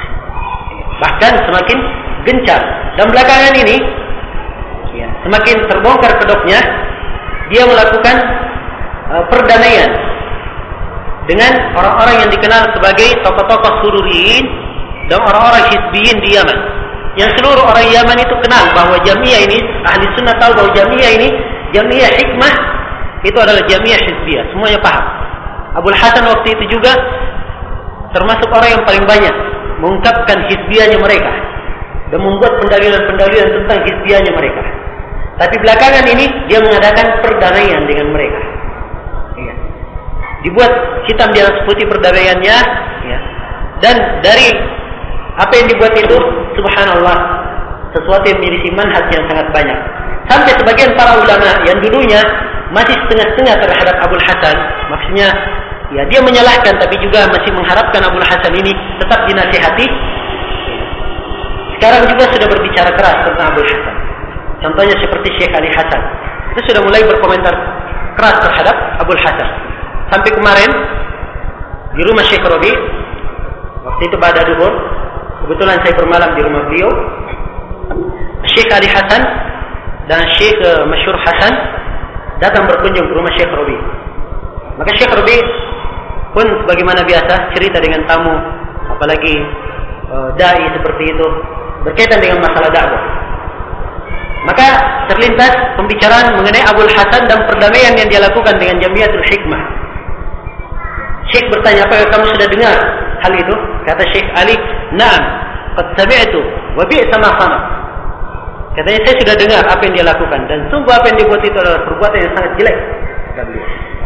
Bahkan semakin gencar. Dan belakangan ini semakin terbongkar kedoknya, dia melakukan perdamaian dengan orang-orang yang dikenal sebagai tokoh-tokoh sururiyin dan orang-orang hizbiyin di Yaman. Yang seluruh orang Yaman itu kenal bahwa Jamiah ini, ahli sunnah tahu bahwa Jamiah ini, Jamiah Hikmah itu adalah Jamiah Hizbiyah. Semuanya paham. Abdul Hasan waktu itu juga termasuk orang yang paling banyak mengungkapkan hizbiyahnya mereka dan membuat pendalilan-pendalilan tentang hizbiyahnya mereka. Tapi belakangan ini dia mengadakan perdamaian dengan mereka. Ya. Dibuat hitam di atas putih perdamaiannya, ya. Dan dari apa yang dibuat itu, subhanallah, sesuatu yang menjadi manhaj yang sangat banyak. Sampai sebagian para ulama yang dulunya masih setengah-setengah terhadap Abdul Hasan, maksudnya ya dia menyalahkan tapi juga masih mengharapkan Abdul Hasan ini tetap dinasihati. Sekarang juga sudah berbicara keras tentang Abdul Hasan. Contohnya seperti Syekh Ali Hasan, itu sudah mulai berkomentar keras terhadap Abdul Hasan. Sampai kemarin di rumah Syekh Rabi, waktu itu pada duhur, kebetulan saya bermalam di rumah beliau. Syekh Ali Hasan dan Syekh Masyhur Hasan datang berkunjung ke rumah Syekh Rabi. Maka Syekh Rabi pun sebagaimana biasa cerita dengan tamu, apalagi dai seperti itu berkaitan dengan masalah dakwah. Maka terlintas pembicaraan mengenai Abul Hasan dan perdamaian yang dia lakukan dengan Jamiatul Hikmah. Syekh bertanya, apakah kamu sudah dengar hal itu? Kata Syekh Ali, "Na'am, qad sami'tu wa bi'sa ma sanad." Katanya, saya sudah dengar apa yang dia lakukan dan sungguh apa yang dia buat itu adalah perbuatan yang sangat jelek. Kata beliau.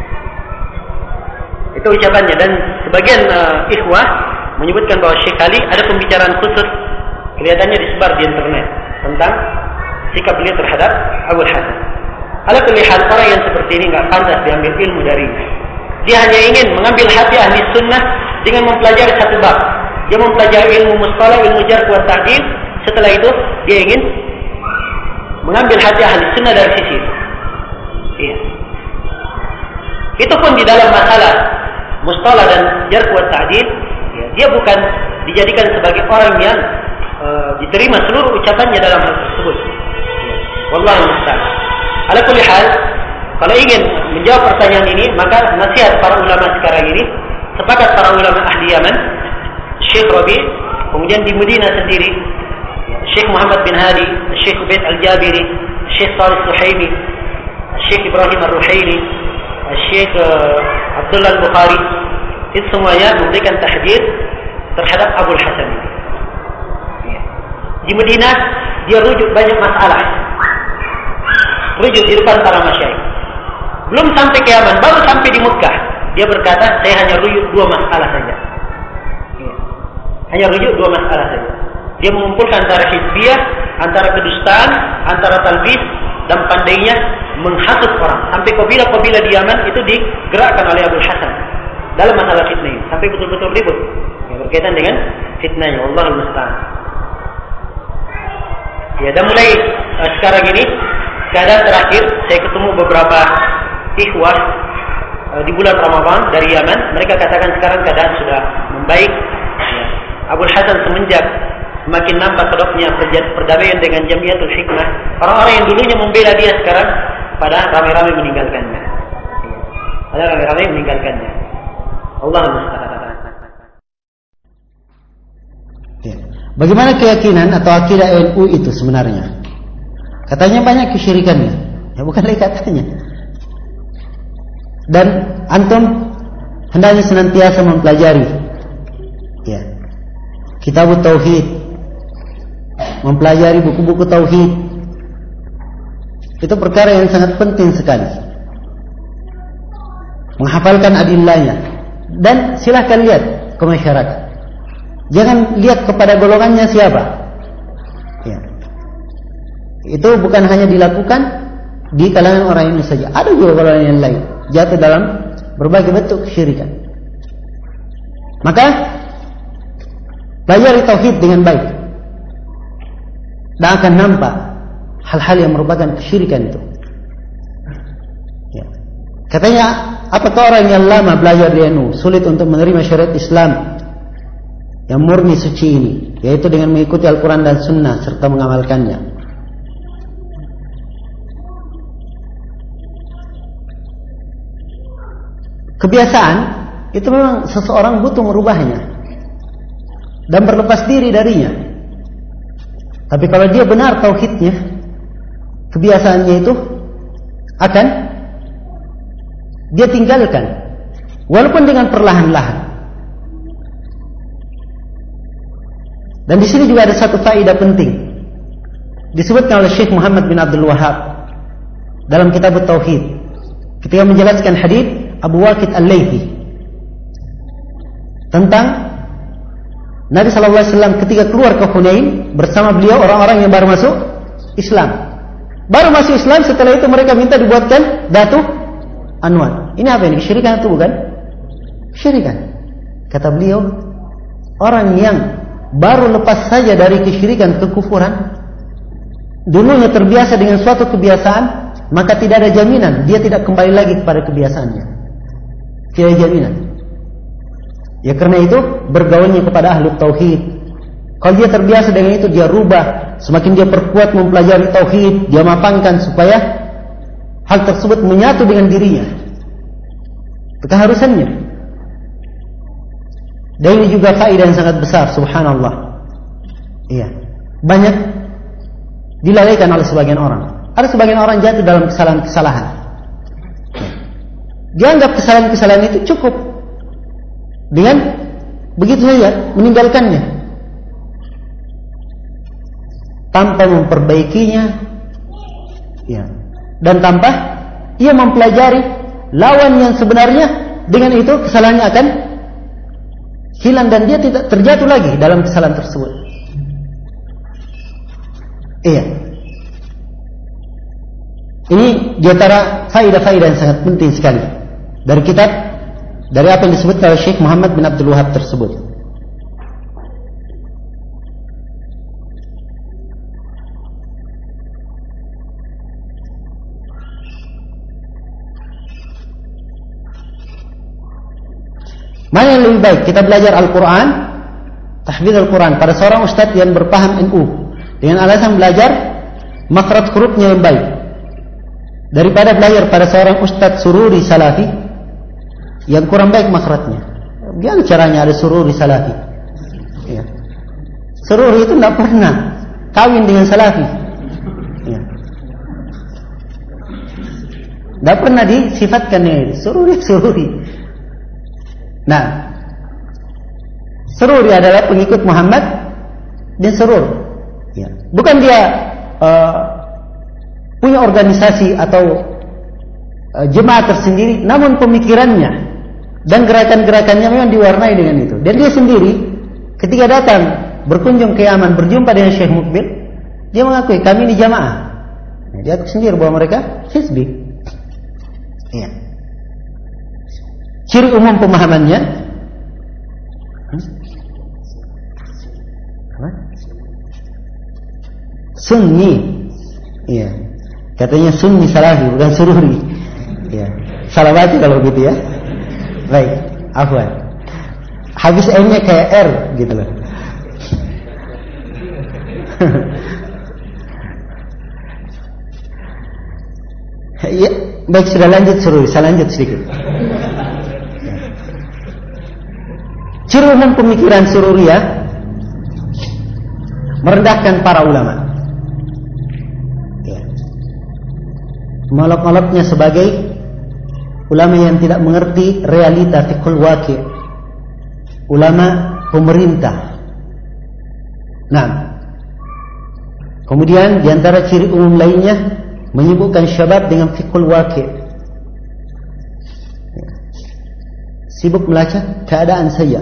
Itu ucapannya, dan sebagian ikhwah menyebutkan bahwa Syekh Ali ada pembicaraan khusus kelihatannya disebar di internet tentang sikap beliau terhadap Abul Hasan. Ala kulli hal, orang yang seperti ini enggak pantas diambil ilmu darinya. Dia hanya ingin mengambil hati ahli sunnah dengan mempelajari satu bab. Dia mempelajari ilmu mustalah, ilmu jarh wa ta'dil. Setelah itu dia ingin mengambil hati ahli sunnah dari sisi itu. Iya. Itu pun di dalam masalah mustalah dan jarh wa ta'dil, ya, dia bukan dijadikan sebagai orang yang diterima seluruh ucapannya dalam hal tersebut. Ya. Wallahu musta'an. Ala kulli hal, kalau ingin menjawab pertanyaan ini, maka nasihat para ulama sekarang ini, sepakat para ulama ahli Yaman, Syekh Rabi, kemudian di Madinah sendiri, Syekh Muhammad bin Hadi, Syekh Ubaid Al-Jabiri, Syekh Salih Suhaimi, Syekh Ibrahim Ar-Ruhaili, Syekh Abdullah Al-Bukhari, itu semuanya memberikan tahdir terhadap Abul Hasan ini. Di Madinah dia rujuk banyak masalah, rujuk di depan para masyayikh. Belum sampai ke Yaman, baru sampai di Mekah, dia berkata, saya hanya rujuk 2 masalah saja. Hanya rujuk 2 masalah saja. Dia mengumpulkan antara hizbiyah, antara kedustaan, antara talbis, dan pandainya menghasut orang. Sampai kabilah-kabilah di Yaman itu digerakkan oleh Abul Hasan dalam masalah fitnah ini. Sampai betul-betul ribut yang berkaitan dengan fitnahnya. Allahul musta'an. Ya, dan mulai sekarang ini, keadaan terakhir, saya ketemu beberapa ikhwah di bulan Ramadan dari Yaman. Mereka katakan sekarang keadaan sudah membaik. Ya. Abul Hasan semenjak semakin nampak kedoknya perdamaian dengan Jamiatul Hikmah, orang-orang yang dulunya membela dia sekarang pada ramai-ramai meninggalkannya. Pada ramai-ramai meninggalkannya. Allah musta'an. Ya. Bagaimana keyakinan atau akidah NU itu sebenarnya? Katanya banyak kesyirikannya. Ya, bukan lagi katanya. Dan antum hendaknya senantiasa mempelajari, ya, kitab tauhid, mempelajari buku-buku tauhid. Itu perkara yang sangat penting sekali. Menghafalkan adillahnya, dan silahkan lihat ke masyarakat. Jangan lihat kepada golongannya siapa. Ya. Itu bukan hanya dilakukan di kalangan orang ini saja. Ada juga golongan yang lain jatuh dalam berbagai bentuk kesyirikan. Maka pelajari tauhid dengan baik, dan akan nampak hal-hal yang merupakan kesyirikan itu. Ya. Katanya, apakah orang yang lama belajar di NU sulit untuk menerima syariat Islam yang murni suci ini, yaitu dengan mengikuti Al-Quran dan Sunnah serta mengamalkannya? Kebiasaan itu memang seseorang butuh merubahnya dan berlepas diri darinya. Tapi kalau dia benar tauhidnya, kebiasaannya itu akan dia tinggalkan, walaupun dengan perlahan-lahan. Dan di sini juga ada satu faedah penting, disebutkan oleh Syekh Muhammad bin Abdul Wahhab dalam kitab Tauhid, ketika menjelaskan hadits Abu Waqid Al-Laythi tentang Nabi SAW ketika keluar ke Hunain bersama beliau orang-orang yang baru masuk Islam. Baru masuk Islam, setelah itu mereka minta dibuatkan Datu Anwar. Ini apa ini? Kesyirikan itu bukan? Kesyirikan. Kata beliau, orang yang baru lepas saja dari kesyirikan, kekufuran, dulunya terbiasa dengan suatu kebiasaan, maka tidak ada jaminan dia tidak kembali lagi kepada kebiasaannya. Tidak ada jaminan. Ya, karena itu bergaulnya kepada ahli tauhid. Kalau dia terbiasa dengan itu, dia rubah. Semakin dia perkuat mempelajari tauhid, dia mapangkan supaya hal tersebut menyatu dengan dirinya. Itu keharusannya. Dan ini juga faedah yang sangat besar, subhanallah. Iya. Banyak dilalaikan oleh sebagian orang. Ada sebagian orang jatuh dalam kesalahan-kesalahan. Dianggap kesalahan-kesalahan itu cukup dengan begitu saja meninggalkannya tanpa memperbaikinya, ya. Dan tanpa ia mempelajari lawan yang sebenarnya, dengan itu kesalahannya akan hilang dan dia tidak terjatuh lagi dalam kesalahan tersebut. Iya. Ini diantara faedah-faedah yang sangat penting sekali dari kitab, dari apa yang disebut oleh Syekh Muhammad bin Abdul Wahab tersebut. Mana yang lebih baik? Kita belajar Al-Quran, tahfidz Al-Quran pada seorang ustadz yang berpaham NU dengan alasan belajar makhraj hurufnya yang baik, daripada belajar pada seorang ustadz sururi salafi yang kurang baik makhrajnya. Gimana caranya ada sururi salafi? Ya. Sururi itu tidak pernah kawin dengan salafi. Ya. Tidak pernah disifatkan sururi. Nah, Sururi adalah pengikut Muhammad bin Surur. Ya. Bukan dia punya organisasi atau jemaah tersendiri, namun pemikirannya dan gerakan-gerakannya memang diwarnai dengan itu. Dan dia sendiri ketika datang berkunjung ke Yaman berjumpa dengan Syekh Mukbil, dia mengakui kami ini jamaah. Dia akui sendiri bahwa mereka hizbi. Ya. Ciri umum pemahamannya Sunni. Iya. Katanya Sunni Salafi bukan Sururi. Iya. Salah baca kalau begitu ya. Baik, afwan. Habis M-nya kayak R gitu loh. Ya, baik, sudah lanjut Sururi, saya lanjut sedikit. Ciri umum pemikiran Sururiyah merendahkan para ulama, ya. Melok-meloknya sebagai ulama yang tidak mengerti realita fiqhul waqi', ulama pemerintah. Nah, kemudian diantara ciri umum lainnya menyibukkan syabab dengan fiqhul waqi', ya. Sibuk melacak keadaan saja.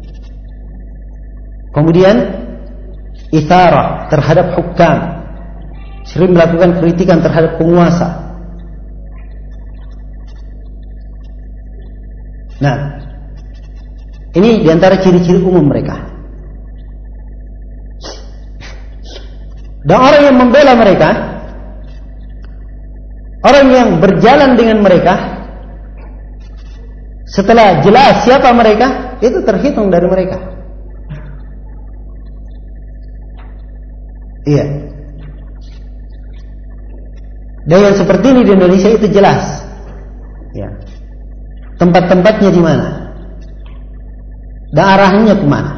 Kemudian itharah terhadap hukam, sering melakukan kritikan terhadap penguasa. Nah, ini diantara ciri-ciri umum mereka. Dan orang yang membela mereka, orang yang berjalan dengan mereka setelah jelas siapa mereka, itu terhitung dari mereka. Iya. Dan yang seperti ini di Indonesia itu jelas. Ya. Tempat-tempatnya di mana? Dan arahnya kemana?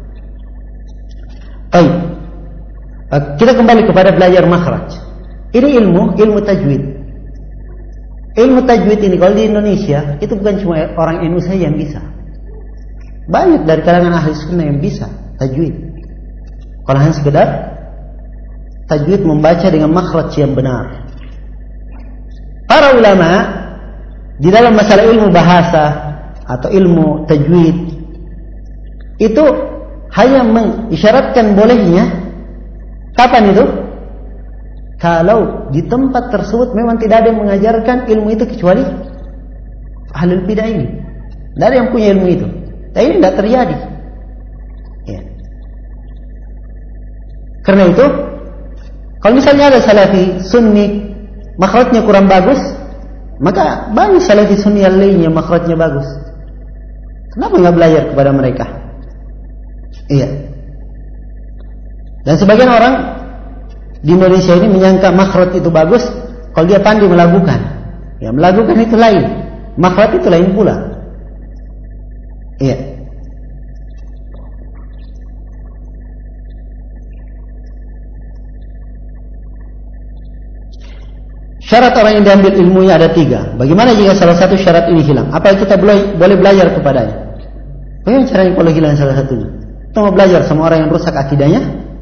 Baik. Kita kembali kepada belajar makhraj. Ini ilmu tajwid. Ilmu tajwid ini kalau di Indonesia itu bukan cuma orang NU saja yang bisa. Banyak dari kalangan ahli sunnah yang bisa tajwid. Kalau hanya sekedar tajwid membaca dengan makhraj yang benar. Para ulama di dalam masalah ilmu bahasa atau ilmu tajwid itu hanya mengisyaratkan bolehnya kapan itu? Kalau di tempat tersebut memang tidak ada yang mengajarkan ilmu itu kecuali ahlul bidah ini. Tidak ada yang punya ilmu itu. Dan ini tidak terjadi. Ya. Karena itu, kalau misalnya ada salafi sunni makhrajnya kurang bagus, maka banyak salafi sunni yang lainnya makhrajnya bagus. Kenapa nggak belajar kepada mereka? Iya. Dan sebagian orang di Indonesia ini menyangka makhraj itu bagus kalau dia pandai melakukan. Ya, melakukan itu lain, makhraj itu lain pula. Iya. Syarat orang yang diambil ilmunya ada 3. Bagaimana jika salah satu syarat ini hilang? Apa kita boleh belajar kepadanya? Bagaimana caranya kalau hilang salah satunya? Atau mau belajar sama orang yang rusak akidahnya?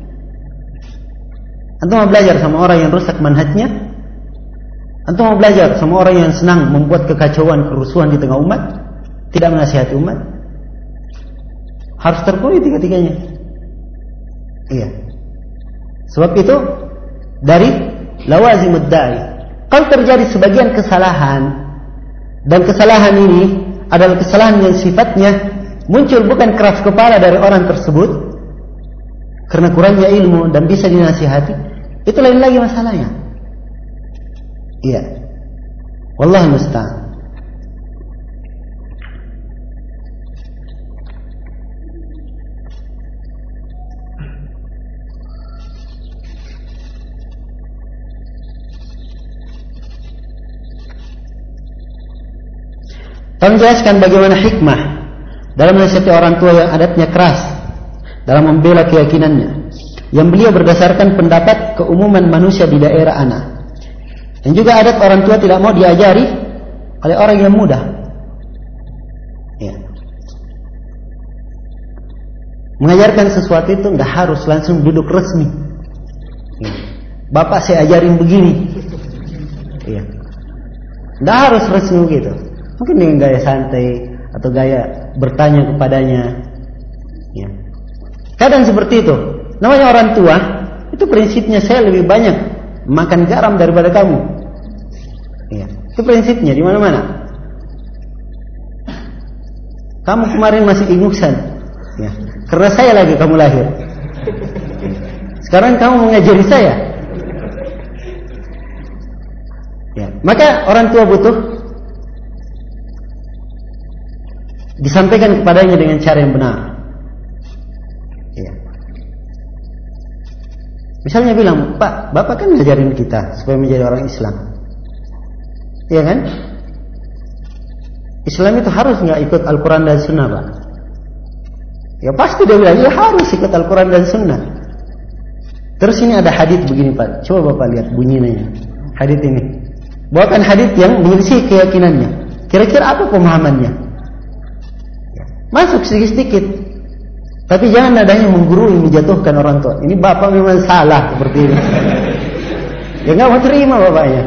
Atau mau belajar sama orang yang rusak manhajnya? Atau mau belajar sama orang yang senang membuat kekacauan, kerusuhan di tengah umat? Tidak menasihati umat? Harus terpenuhi 3-tiganya. Iya. Sebab itu dari lawazimud da'i. Kalau terjadi sebagian kesalahan, dan kesalahan ini adalah kesalahan yang sifatnya muncul bukan keras kepala dari orang tersebut karena kurangnya ilmu dan bisa dinasihati, itu lain lagi masalahnya. Iya. Wallahu musta'an. Tolong jelaskan bagaimana hikmah dalam menasihati orang tua yang adatnya keras dalam membela keyakinannya, yang beliau berdasarkan pendapat keumuman manusia di daerah ana, dan juga adat orang tua tidak mau diajari oleh orang yang muda. Ya. Mengajarkan sesuatu itu tidak harus langsung duduk resmi. Ya. Bapak saya ajarin begini. Ya. Tidak harus resmi gitu. Mungkin dengan gaya santai atau gaya bertanya kepadanya. Ya. Kadang seperti itu. Namanya orang tua, itu prinsipnya saya lebih banyak makan garam daripada kamu. Ya. Itu prinsipnya di mana-mana. Kamu kemarin masih ingusan. Ya. Karena saya lagi kamu lahir. Sekarang kamu mengajari saya. Ya. Maka orang tua butuh disampaikan kepadanya dengan cara yang benar. Ya. Misalnya bilang, Pak, Bapak kan ngajarin kita supaya menjadi orang Islam. Iya kan? Islam itu harus nggak ikut Al-Quran dan Sunnah, Pak? Ya pasti dia bilang, ya harus ikut Al-Quran dan Sunnah. Terus ini ada hadits begini, Pak. Coba Bapak lihat bunyinya. Hadits ini. Bawakan hadits yang menyelisih keyakinannya. Kira-kira apa pemahamannya? Masuk sedikit-sedikit. Tapi jangan nadanya menggurui, menjatuhkan orang tua. Ini bapak memang salah seperti ini. Ya nggak mau terima bapaknya.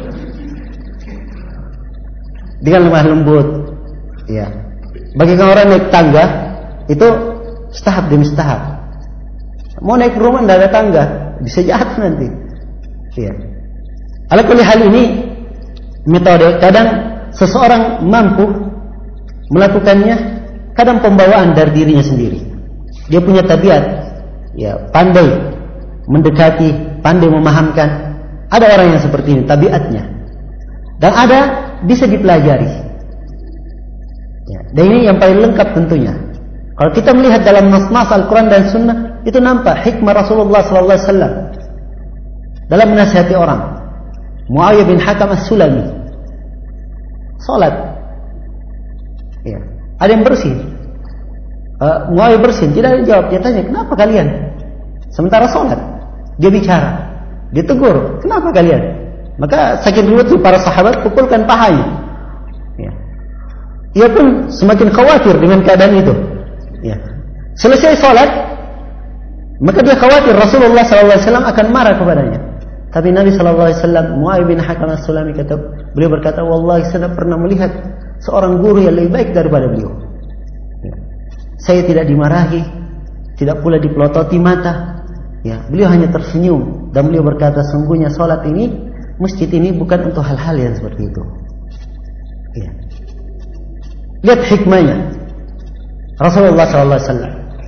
Dengan lemah lembut. Ya. Bagikan orang naik tangga itu setahap demi setahap. Mau naik rumah tidak ada tangga, bisa jatuh nanti. Ya. Ala kulli hal ini metode. Kadang seseorang mampu melakukannya. Kadang pembawaan dari dirinya sendiri. Dia punya tabiat, ya pandai mendekati, pandai memahamkan. Ada orang yang seperti ini tabiatnya, dan ada bisa dipelajari. Ya, dan ini yang paling lengkap tentunya. Kalau kita melihat dalam nas-nas Al-Quran dan Sunnah, itu nampak hikmah Rasulullah SAW dalam menasihati orang. Muawiyah bin Hakam As-Sulami, salat. Ya. Ada yang bersin. Muawiyah bersin, tidak ada yang jawab. Dia tanya, kenapa kalian? Sementara sholat, dia bicara, dia tegur, kenapa kalian? Maka saking riwayat para sahabat pukulkan pahanya. Ya. Ia pun semakin khawatir dengan keadaan itu. Ya. Selesai sholat, maka dia khawatir Rasulullah SAW akan marah kepadanya. Tapi Nabi SAW, Muawiyah bin Hakam As-Sulami beliau berkata, wallahi saya tidak pernah melihat seorang guru yang lebih baik daripada beliau. Ya. Saya tidak dimarahi, tidak pula dipelototi mata. Ya, beliau hanya tersenyum dan beliau berkata, sungguhnya salat ini, masjid ini bukan untuk hal-hal yang seperti itu. Ya. Lihat hikmahnya Rasulullah SAW.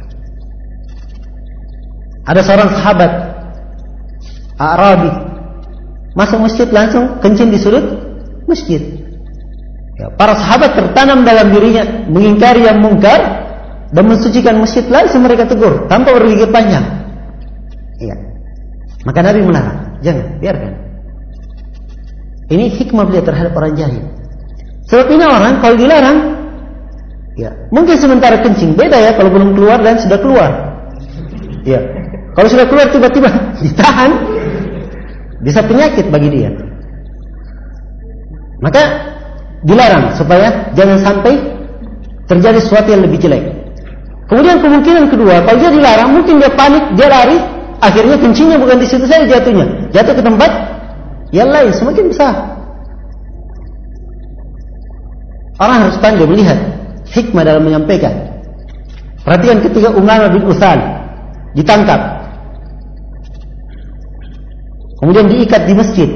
Ada seorang sahabat Arabi masuk masjid langsung kencing di sudut masjid. Ya, para sahabat tertanam dalam dirinya mengingkari yang mungkar dan mensucikan masjid, langsung mereka tegur tanpa berpikir panjang. Ya. Maka Nabi melarang, jangan, biarkan. Ini hikmah beliau terhadap orang jahil. Sebab ini orang kalau dilarang, ya mungkin sementara kencing, beda ya kalau belum keluar dan sudah keluar. Ya, kalau sudah keluar tiba-tiba ditahan, bisa penyakit bagi dia. Maka dilarang supaya jangan sampai terjadi sesuatu yang lebih jelek. Kemudian kemungkinan kedua, kalau dia dilarang, mungkin dia panik, dia lari, akhirnya kencingnya bukan di situ saja jatuhnya, jatuh ke tempat yang lain semakin besar. Orang harus pandai melihat hikmah dalam menyampaikan. Perhatikan ketika Umamah bin Uthal ditangkap, kemudian diikat di masjid.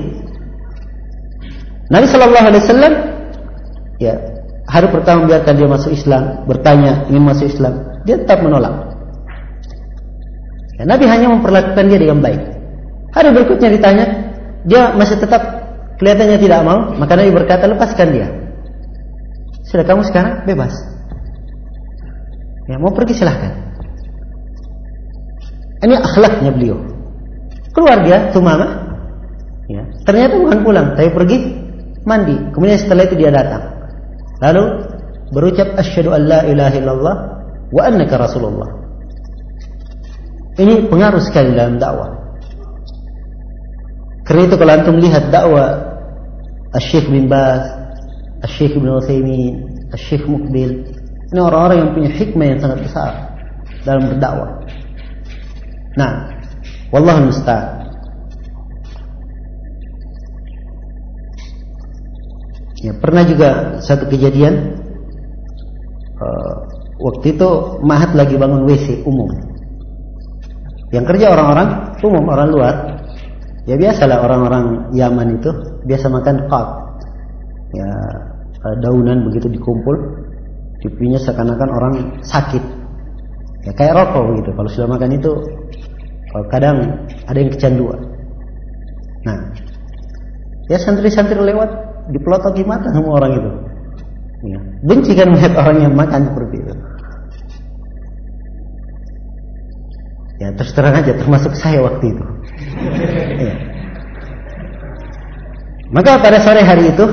Nabi Shallallahu Alaihi Wasallam, ya, hari pertama biarkan dia masuk Islam, bertanya ingin masuk Islam, dia tetap menolak. Ya, Nabi hanya memperlakukan dia dengan baik. Hari berikutnya ditanya, dia masih tetap kelihatannya tidak mau, maka Nabi berkata, lepaskan dia. Sudah, kamu sekarang bebas. Ya, mau pergi silahkan. Ini akhlaknya beliau. Keluar dia, Umamah. Ya, ternyata bukan pulang, tapi pergi mandi. Kemudian setelah itu dia datang. Lalu berucap asyhadu an la ilaha illallah wa annaka rasulullah. Ini pengaruh sekali dalam dakwah. Karena itu kalau antum lihat dakwah Asy-Syaikh bin Baz, Asy-Syaikh Ibnu Utsaimin, Asy-Syaikh Muqbil, ini orang-orang yang punya hikmah yang sangat besar dalam berdakwah. Nah, wallahu musta'an. Ya, pernah juga satu kejadian, waktu itu Mahat lagi bangun WC umum. Yang kerja orang-orang umum, orang luar. Ya biasalah orang-orang Yaman itu biasa makan qat. Ya, daunan begitu dikumpul, pipinya seakan-akan orang sakit. Ya kayak rokok begitu. Kalau sudah makan itu kadang ada yang kecanduan. Nah, ya santri-santri lewat dipelotoki mata semua orang itu. Ya, benci kan melihat orang yang makan seperti itu. Ya terus terang aja, termasuk saya waktu itu. Ya. Maka pada sore hari itu,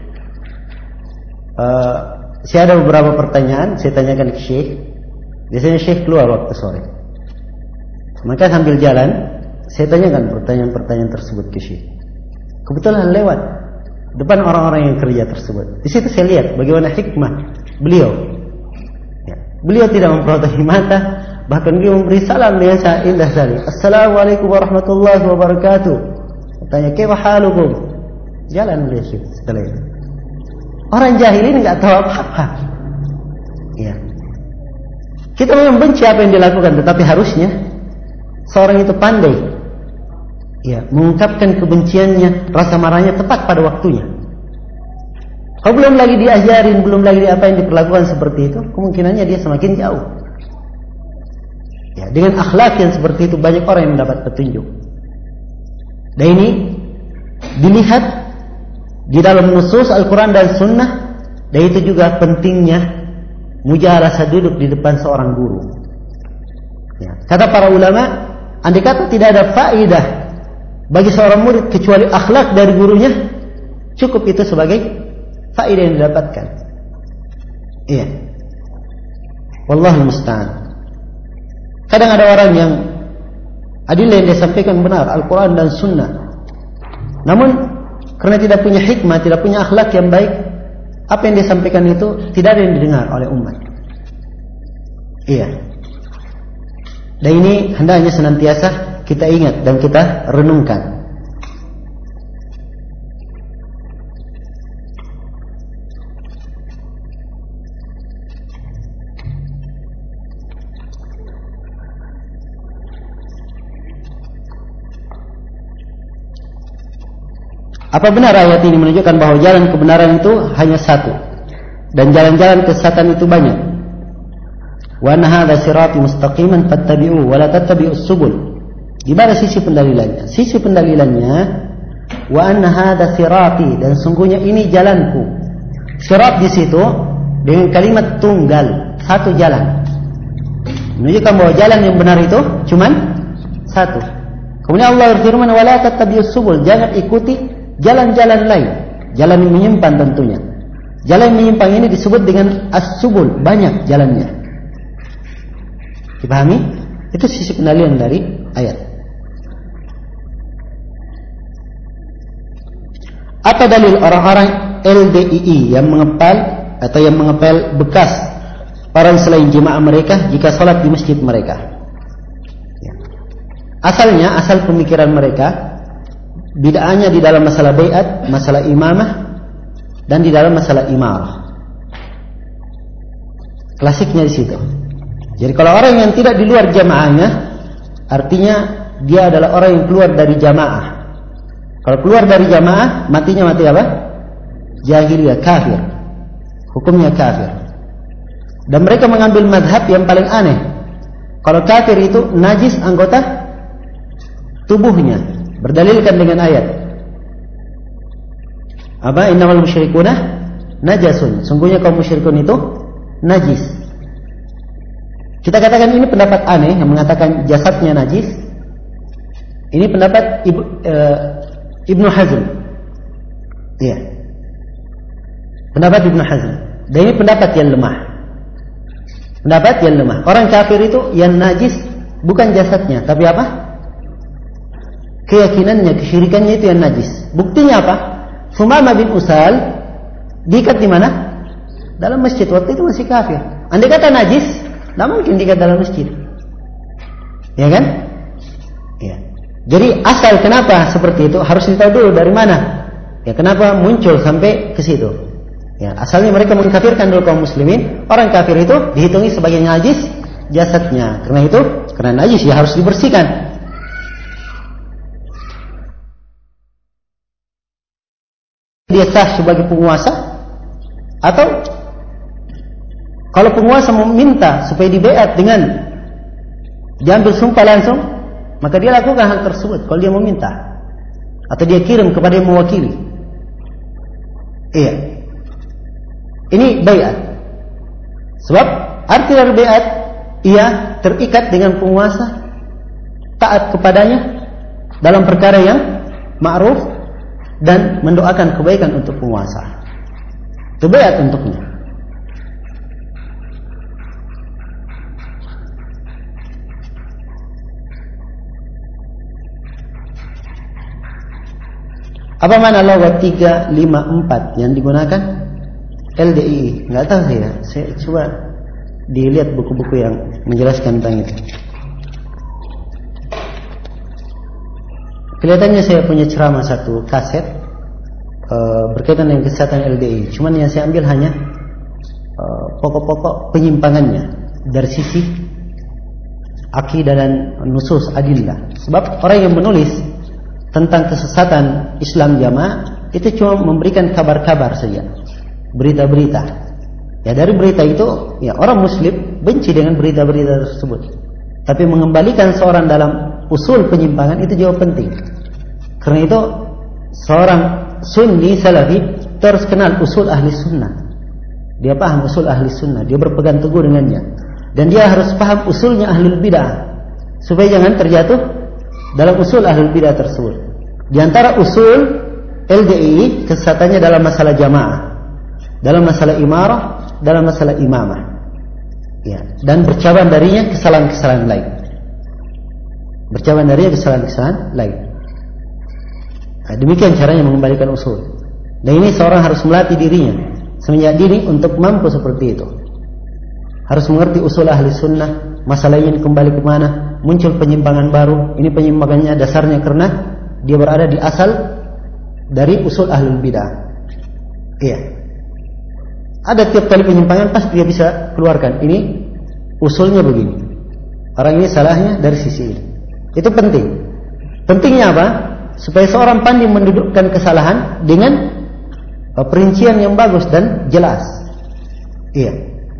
saya ada beberapa pertanyaan, saya tanyakan ke Syekh. Biasanya Syekh keluar waktu sore. Maka sambil jalan, saya tanyakan pertanyaan-pertanyaan tersebut ke Syekh. Kebetulan lewat depan orang-orang yang kerja tersebut. Di situ saya lihat bagaimana hikmah beliau. Ya. Beliau tidak memproteksi mata, bahkan dia memberi salam dengan sangat indah sekali. Assalamualaikum warahmatullahi wabarakatuh. Tanya, kaifa halukum? Jalan beliau setelah itu. Orang jahil ini nggak tahu apa-apa. Ya. Kita memang benci apa yang dilakukan, tetapi harusnya seorang itu pandai, ya, mengungkapkan kebenciannya, rasa marahnya tepat pada waktunya. Kalau belum lagi diajarin, belum lagi apa yang diperlakukan seperti itu, kemungkinannya dia semakin jauh. Ya, dengan akhlak yang seperti itu banyak orang yang mendapat petunjuk. Dan ini dilihat di dalam nusus Al-Quran dan Sunnah. Dan itu juga pentingnya mujalasah duduk di depan seorang guru. Ya, kata para ulama, andai kata tidak ada faedah bagi seorang murid kecuali akhlak dari gurunya, cukup itu sebagai faedah yang didapatkan. Iya. Wallahu musta'an. Kadang ada orang yang adillah yang dia sampaikan benar, Al-Quran dan Sunnah, namun karena tidak punya hikmah, tidak punya akhlak yang baik, apa yang dia sampaikan itu tidak ada yang didengar oleh umat. Iya. Dan ini hendaknya senantiasa kita ingat dan kita renungkan. Apa benar ayat ini menunjukkan bahwa jalan kebenaran itu hanya satu dan jalan-jalan kesesatan itu banyak? Wa anna hadza sirati mustaqiman fattabi'uhu wa la tattabi'us subul. Di mana sisi pendalilannya? Sisi pendalilannya, wa anna hadza sirati, dan sungguhnya ini jalanku. Sirat di situ dengan kalimat tunggal, satu jalan. Menunjukkan bahwa jalan yang benar itu cuman satu. Kemudian Allah berfirman, wa la tattabi'us subul, jangan ikuti jalan-jalan lain, jalan yang menyimpang tentunya. Jalan yang menyimpang ini disebut dengan as-subul, banyak jalannya. Dipahami? Itu sisi pendalilan dari ayat. Apa dalil orang-orang LDII yang mengepel atau yang mengepel bekas orang selain jemaah mereka jika sholat di masjid mereka. Asal pemikiran mereka bid'ahnya di dalam masalah bai'at, masalah imamah, dan di dalam masalah imarah. Klasiknya di situ. Jadi kalau orang yang tidak di luar jamaahnya, artinya dia adalah orang yang keluar dari jamaah. Kalau keluar dari jamaah, matinya mati apa? Jahiliyah, kafir. Hukumnya kafir. Dan mereka mengambil mazhab yang paling aneh. Kalau kafir itu najis anggota tubuhnya, berdalilkan dengan ayat apa? Innamal musyrikuna najasun. Sungguhnya kaum musyrikun itu najis. Kita katakan ini pendapat aneh yang mengatakan jasadnya najis. Ini pendapat Ibnu Hazm. Iya. Pendapat Ibnu Hazm. Dan ini pendapat yang lemah. Pendapat yang lemah. Orang kafir itu yang najis bukan jasadnya, tapi apa? Keyakinannya, kesyirikannya itu yang najis. Buktinya apa? Sumamah bin Usal diikat di mana? Dalam masjid. Waktu itu masih kafir. Andai kata najis, tidak mungkin diikat dalam masjid. Ya kan? Ya. Jadi asal kenapa seperti itu harus ditahu dulu dari mana. Ya, kenapa muncul sampai ke situ? Ya, asalnya mereka mengkafirkan dulu kaum muslimin. Orang kafir itu dihitungi sebagai najis jasadnya. Karena najis ya harus dibersihkan. Dia sah sebagai penguasa, atau kalau penguasa meminta supaya dibaiat dengan diambil sumpah langsung, maka dia lakukan hal tersebut kalau dia meminta, atau dia kirim kepada yang mewakili. Iya, ini baiat. Sebab arti dari baiat, ia terikat dengan penguasa, taat kepadanya dalam perkara yang ma'ruf, dan mendoakan kebaikan untuk penguasa. Itu baiat untuknya. Apa mana lawat 354 yang digunakan? LDII. Enggak tahu saya coba dilihat buku-buku yang menjelaskan tentang itu. Kelihatannya saya punya ceramah satu kaset berkaitan dengan kesehatan LDI. Cuman yang saya ambil hanya pokok-pokok penyimpangannya dari sisi akidah dan nusus adillah. Sebab orang yang menulis tentang kesesatan Islam jamaah itu cuma memberikan kabar-kabar saja, berita-berita. Ya, dari berita itu ya orang muslim benci dengan berita-berita tersebut. Tapi mengembalikan seorang dalam usul penyimpangan itu jauh penting. Karena itu seorang sunni salafi harus kenal usul ahli sunnah. Dia paham usul ahli sunnah, dia berpegang teguh dengannya. Dan dia harus paham usulnya ahlul bidah, supaya jangan terjatuh dalam usul ahlul bidah tersebut. Di antara usul LDI kesesatannya dalam masalah jamaah, dalam masalah imarah, dalam masalah imamah. Ya, dan bercabang darinya kesalahan-kesalahan lain. Bercabang darinya kesalahan-kesalahan lain. Nah, demikian caranya mengembalikan usul. Dan ini seorang harus melatih dirinya semenjak dini untuk mampu seperti itu. Harus mengerti usul ahli sunnah, masalah ini kembali kemana, muncul penyimpangan baru. Ini penyimpangannya dasarnya karena dia berada di asal dari usul ahlul bidah. Iya. Ada tiap kali penyimpangan pasti dia bisa keluarkan. Ini usulnya begini. Orang ini salahnya dari sisi ini. Itu penting. Pentingnya apa? Supaya seorang pandai mendudukkan kesalahan dengan perincian yang bagus dan jelas. Iya.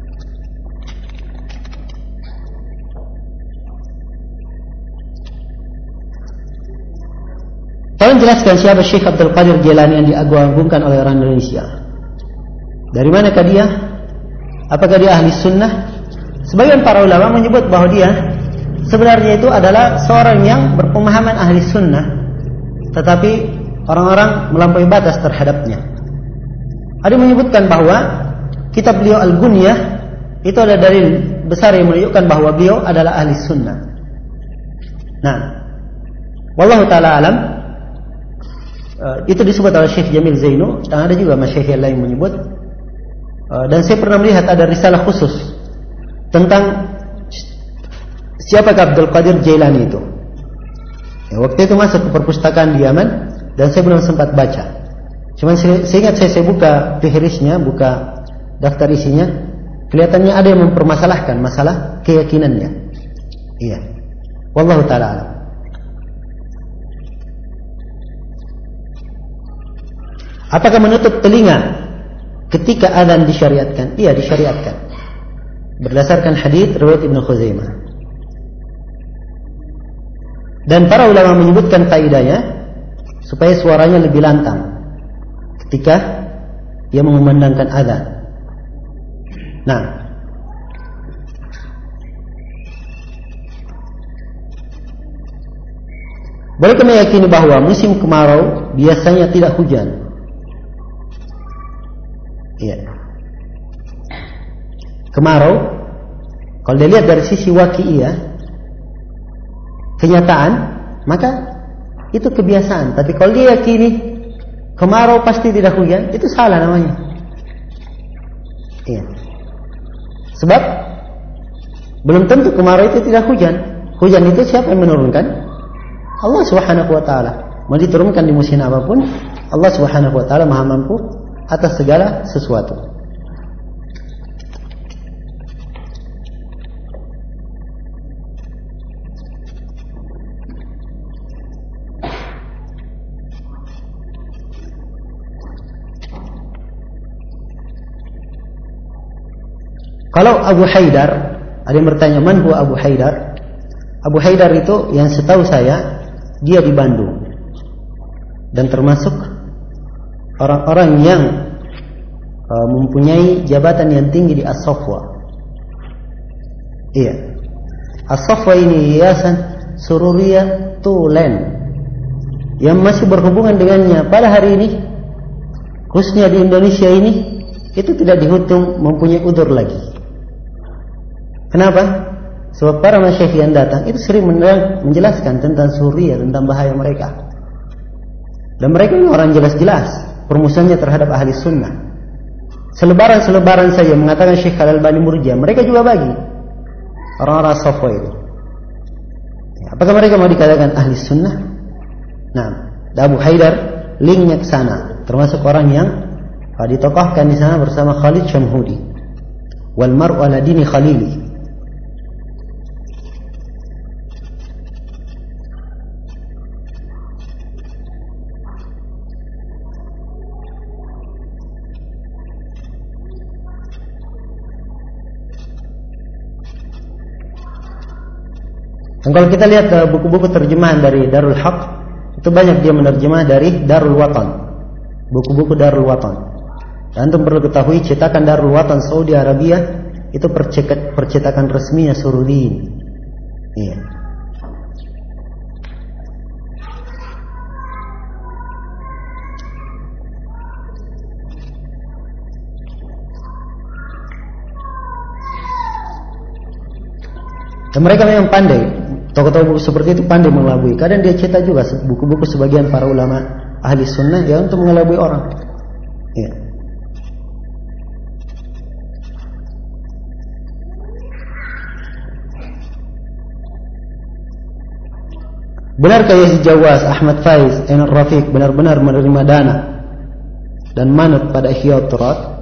Tolong jelaskan siapa Syekh Abdul Qadir Jailani yang diagung-agungkan oleh orang Indonesia. Dari manakah dia? Apakah dia ahli sunnah? Sebagian para ulama menyebut bahwa dia sebenarnya itu adalah seorang yang berpemahaman ahli sunnah, tetapi orang-orang melampaui batas terhadapnya. Ada yang menyebutkan bahwa kitab beliau Al-Gunyah itu ada dalil besar yang menunjukkan bahwa beliau adalah ahli sunnah. Nah, wallahu ta'ala alam. Itu disebut oleh Syekh Jamil Zainu, dan ada juga masyayikh yang lain menyebut. Dan saya pernah melihat ada risalah khusus tentang siapakah Abdul Qadir Jailani itu. Ya, waktu itu masuk ke perpustakaan di Yaman dan saya belum sempat baca. Cuman saya ingat saya buka fihrisnya, buka daftar isinya, kelihatannya ada yang mempermasalahkan masalah keyakinannya. Iya. Wallahu ta'ala alam. Apakah menutup telinga ketika azan disyariatkan? Iya, disyariatkan. Berdasarkan hadis riwayat Ibnu Khuzaimah. Dan para ulama menyebutkan faedahnya supaya suaranya lebih lantang ketika ia mengumandangkan azan. Nah, bolehkah meyakini bahwa musim kemarau biasanya tidak hujan? Iya. Kemarau, kalau dilihat dari sisi waqi'iyah, kenyataan, maka itu kebiasaan. Tapi kalau dia yakini kemarau pasti tidak hujan, itu salah namanya. Iya. Sebab belum tentu kemarau itu tidak hujan. Hujan itu siapa yang menurunkan? Allah Subhanahu wa taala. Mau diturunkan di musim apapun, Allah Subhanahu wa taala Maha mampu atas segala sesuatu. Kalau Abu Haidar, ada yang bertanya, man huwa Abu Haidar? Abu Haidar itu yang setahu saya dia di Bandung dan termasuk orang-orang yang mempunyai jabatan yang tinggi di As-Safwa. Iya. As-Safwa ini yayasan Sururiyah Tulen yang masih berhubungan dengannya pada hari ini, khususnya di Indonesia ini, itu tidak dihitung mempunyai udzur lagi. Kenapa? Sebab para masyayikh yang datang itu sering menjelaskan tentang Sururiyah, tentang bahaya mereka. Dan mereka ini orang jelas-jelas permusuhannya terhadap ahli sunnah. Selebaran saja mengatakan Syekh Al-Albani murjiah, mereka juga bagi orang-orang Safwa itu. Ya, apakah mereka mau dikatakan ahli sunnah? Nah, Abu Haidar linknya ke sana, termasuk orang yang ditokohkan di sana bersama Khalid Syamhudi. Wal mar'u ala dini khalili. Dan kalau kita lihat buku-buku terjemahan dari Darul Haq, itu banyak dia menerjemah dari Darul Watan, buku-buku Darul Watan. Dan antum perlu ketahui cetakan Darul Watan Saudi Arabia itu percetakan resminya Sururiyin. Iya. Dan mereka memang pandai. Tokoh-tokoh buku seperti itu pandai mengelabui. Kadang dia cetak juga buku-buku sebagian para ulama ahli sunnah ya untuk mengelabui orang. Ya. Benarkah Yazid Jawas, Ahmad Faiz, Ainar Rafiq benar-benar menerima dana dan manut pada Ihya Turat?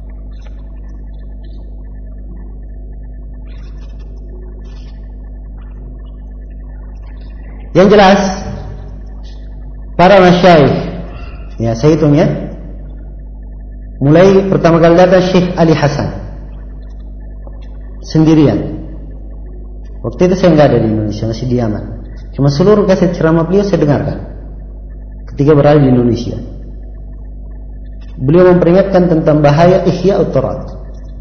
Yang jelas para masyayikh, ya saya hitung ya, mulai pertama kali datang Syekh Ali Hasan sendirian. Waktu itu saya nggak ada di Indonesia, masih di Yaman. Cuma seluruh kaset ceramah beliau saya dengarkan ketika berada di Indonesia. Beliau memperingatkan tentang bahaya Ihya Turat,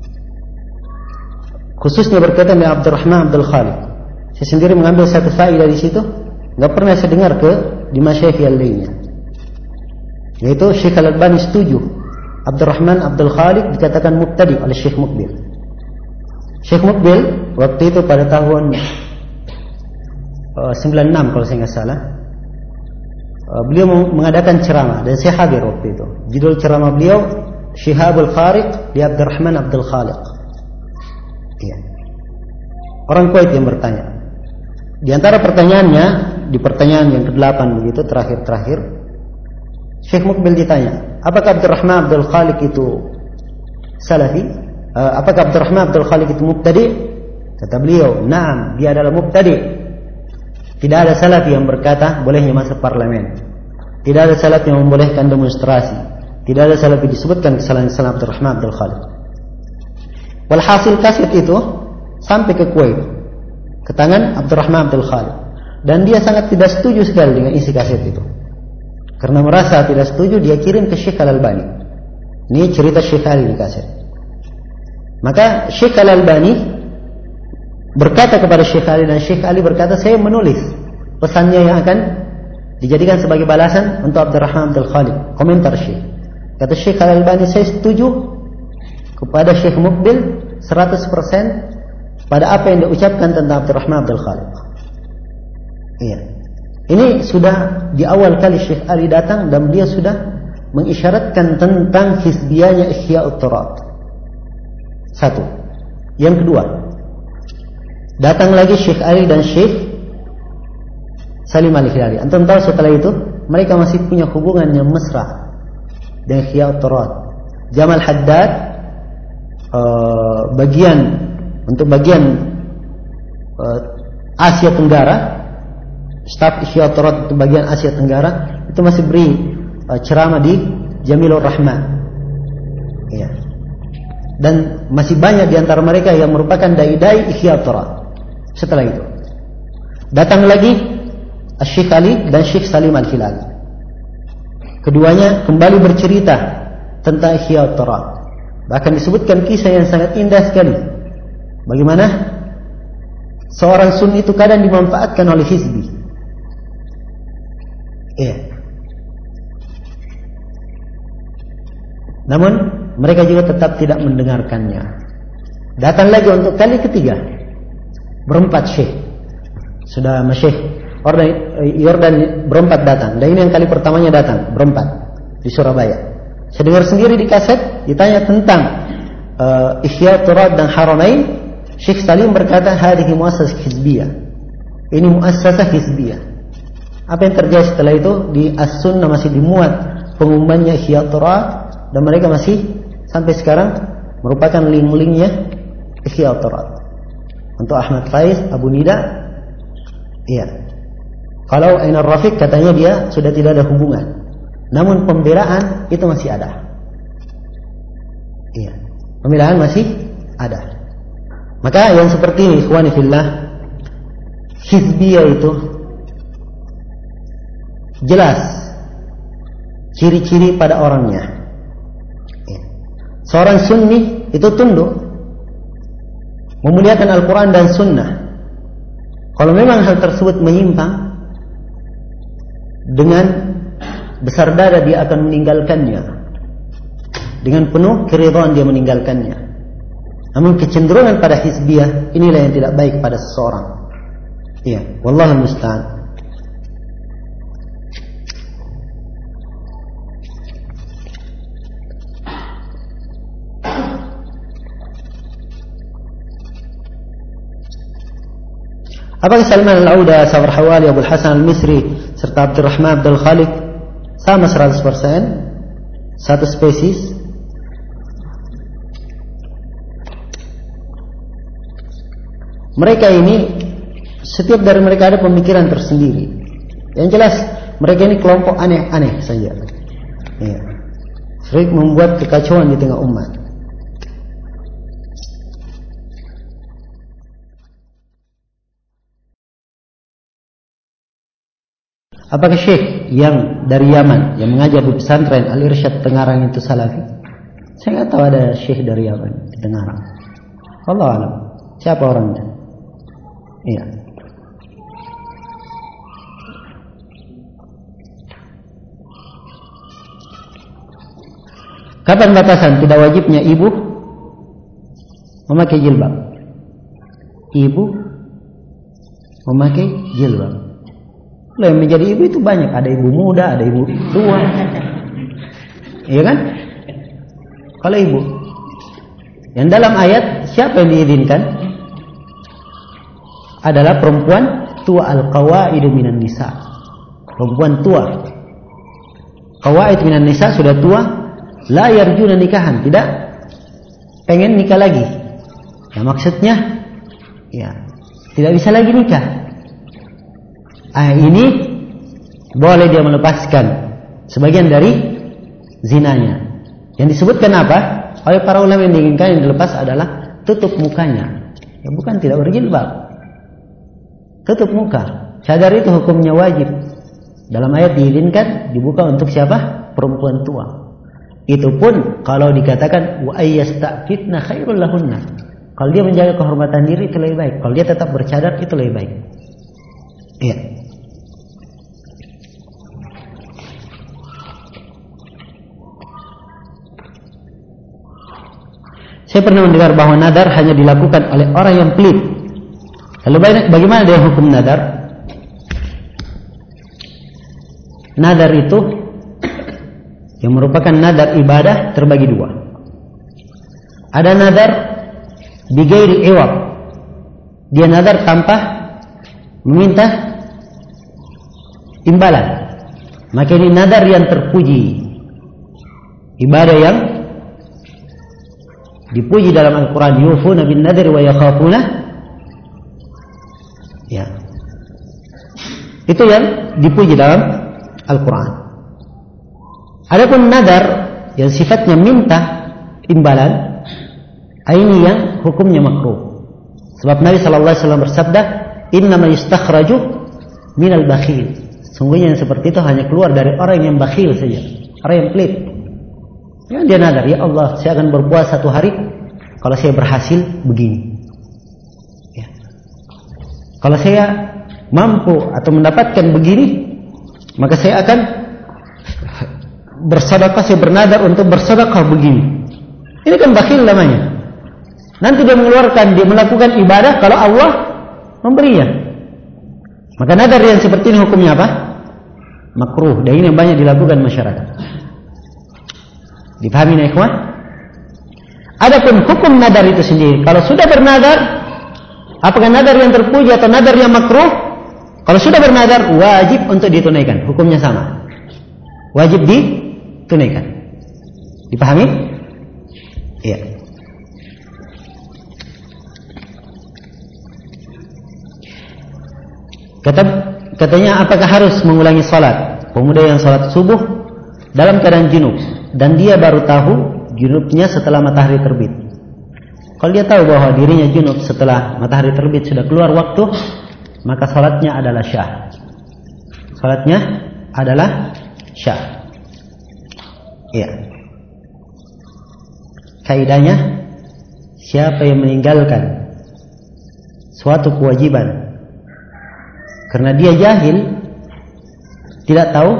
khususnya berkaitan dengan Abdurrahman Abdul Khaliq. Saya sendiri mengambil satu faedah di situ. Gak pernah saya dengar di masyayikh yang lainnya, yaitu Syekh Al-Albani setuju Abdurrahman Abdul Khaliq dikatakan mubtadi oleh Syekh Mukbil. Syekh Mukbil waktu itu pada tahun 96 kalau saya nggak salah, beliau mengadakan ceramah dan saya hadir waktu itu. Judul ceramah beliau Syihabul Khariq li Abdurrahman Abdul Khaliq. Iya. Orang Kuwait yang bertanya. Di antara pertanyaannya, di pertanyaan yang ke-8 begitu terakhir, Syekh Mukbil ditanya, apakah Abdurrahman Abdul Khaliq itu salafi? Apakah Abdurrahman Abdul Khaliq itu mubtadi? Kata beliau, "Na'am, dia adalah mubtadi." Tidak ada salafi yang berkata bolehnya masuk parlemen. Tidak ada salafi yang membolehkan demonstrasi. Tidak ada salafi disebutkan kesalahan-kesalahan Abdurrahman Abdul Khaliq. Walhasil kaset itu sampai ke Kuwait, ke tangan Abdurrahman Abdul Khaliq, dan dia sangat tidak setuju sekali dengan isi kaset itu. Karena merasa tidak setuju, dia kirim ke Syekh Al-Albani. Ini cerita Syekh Ali di kaset. Maka Syekh Al-Albani berkata kepada Syekh Ali, dan Syekh Ali berkata, saya menulis pesannya yang akan dijadikan sebagai balasan untuk Abdurrahman Abdul Khaliq. Komentar Syekh. Kata Syekh Al-Albani, saya setuju kepada Syekh Mukbil 100% pada apa yang diucapkan tentang Abdurrahman Abdul Khaliq. Iya. Ini sudah di awal kali Syekh Ali datang dan beliau sudah mengisyaratkan tentang hizbiyahnya Ihya'ut Turab. Satu. Yang kedua, datang lagi Syekh Ali dan Syekh Salim Al-Hilali. Antum tahu setelah itu mereka masih punya hubungan yang mesra dengan Ihya'ut Turab. Jamal Haddad bagian Asia Tenggara, staf Ihya'ut Turab untuk bagian Asia Tenggara itu masih beri ceramah di Jamilur Rahman. Iya. Dan masih banyak di antara mereka yang merupakan dai-dai Ihya'ut Turab. Setelah itu datang lagi Syekh Ali dan Syekh Salim Al-Hilali. Keduanya kembali bercerita tentang Ihya'ut Turab. Bahkan disebutkan kisah yang sangat indah sekali. Bagaimana seorang sunni itu kadang dimanfaatkan oleh hizbi. Iya. Namun mereka juga tetap tidak mendengarkannya. Datang lagi untuk kali ketiga, berempat syekh. Sudah Syekh Yordan berempat datang. Dan ini yang kali pertamanya datang berempat di Surabaya. Saya dengar sendiri di kaset ditanya tentang Ihya'ut Turab dan Haramain. Syekh Salim berkata, hadhihi muassasah hizbiyah. Ini muassasah hizbiyah. Apa yang terjadi setelah itu? Di As-Sunnah masih dimuat pengumumannya Ihya'ut Turab, dan mereka masih sampai sekarang merupakan link-linknya Ihya'ut Turab. Untuk Ahmad Faiz, Abu Nida, iya. Kalau Ainar Rafiq katanya dia sudah tidak ada hubungan. Namun pembelaan itu masih ada. Iya. Pembelaan masih ada. Maka yang seperti ini, ikhwani fillah, hizbiyah itu jelas ciri-ciri pada orangnya. Iya. Seorang sunni itu tunduk, memuliakan Al-Quran dan Sunnah. Kalau memang hal tersebut menyimpang, dengan besar dada dia akan meninggalkannya. Dengan penuh keridhaan dia meninggalkannya. Namun kecenderungan pada hizbiyah inilah yang tidak baik pada seseorang. Iya, wallahul musta'an. Apakah Salman Al-Auda, Sabr Hawali, Abu Hasan Al-Misri serta Abdurrahman Abdul Khaliq sama 100%? Satu spesies? Mereka ini, setiap dari mereka ada pemikiran tersendiri. Yang jelas mereka ini kelompok aneh-aneh saja. Ya. Sering membuat kekacauan di tengah umat. Apakah Syekh yang dari Yaman yang mengajar di pesantren Al-Irsyad Tengarang itu salafi? Saya nggak tahu ada Syekh dari Yaman di Tengarang. Allah alam. Siapa orangnya? Iya. Kapan batasan tidak wajibnya ibu memakai jilbab? Ibu memakai jilbab. Loh, yang menjadi ibu itu banyak, ada ibu muda, ada ibu tua. Iya kan? Kalau ibu. Yang dalam ayat siapa yang diizinkan? Adalah perempuan tua, al-qawaidu minan nisa. Perempuan tua. Qawaid minan nisa sudah tua, la yarjuna nikahan, tidak pengen nikah lagi. Ya maksudnya ya tidak bisa lagi nikah. Ini boleh dia melepaskan sebagian dari zinanya. Yang disebutkan apa? Oleh para ulama yang diinginkan yang dilepas adalah tutup mukanya. Ya bukan tidak berjilbab. Tutup muka. Cadar itu hukumnya wajib. Dalam ayat diizinkan dibuka untuk siapa? Perempuan tua. Itu pun kalau dikatakan wa ayyastafitna khairul lahunna. Kalau dia menjaga kehormatan diri itu lebih baik. Kalau dia tetap bercadar itu lebih baik. Iya. Saya pernah mendengar bahwa nadar hanya dilakukan oleh orang yang pelit. Lalu bagaimana dengan hukum nadar? Nadar itu yang merupakan nadar ibadah terbagi dua. Ada nadar bighairi iwad. Dia nadar tanpa meminta imbalan. Maka ini nadar yang terpuji. Ibadah yang dipuji dalam Al-Quran. Yufuna bin nadri wa yakhafuna. Ya. Itu yang dipuji dalam Al-Quran. Adapun nadar yang sifatnya minta imbalan, ini yang hukumnya makruh. Sebab Nabi SAW bersabda, innama yustakhraju minal bakhil. Sungguhnya yang seperti itu hanya keluar dari orang yang bakhil saja, orang yang pelit. Yang dia nadar, ya Allah, saya akan berpuasa 1 hari kalau saya berhasil begini. Ya. Kalau saya mampu atau mendapatkan begini, maka saya akan bersedekah, saya bernadar untuk bersedekah begini. Ini kan bakhil namanya. Nanti dia mengeluarkan, dia melakukan ibadah kalau Allah memberinya. Maka nadar yang seperti ini hukumnya apa? Makruh. Dan ini yang banyak dilakukan masyarakat. Dipahami ya ikhwan? Adapun hukum nadar itu sendiri, kalau sudah bernadar, apakah nadar yang terpuji atau nadar yang makruh? Kalau sudah bernadar, wajib untuk ditunaikan. Hukumnya sama. Wajib ditunaikan. Dipahami? Iya. Katanya apakah harus mengulangi salat? Pemuda yang salat subuh dalam keadaan junub dan dia baru tahu junubnya setelah matahari terbit. Kalau dia tahu bahwa dirinya junub setelah matahari terbit sudah keluar waktu, maka salatnya adalah syah. Salatnya adalah syah. Iya. Kaidahnya, siapa yang meninggalkan suatu kewajiban karena dia jahil, tidak tahu,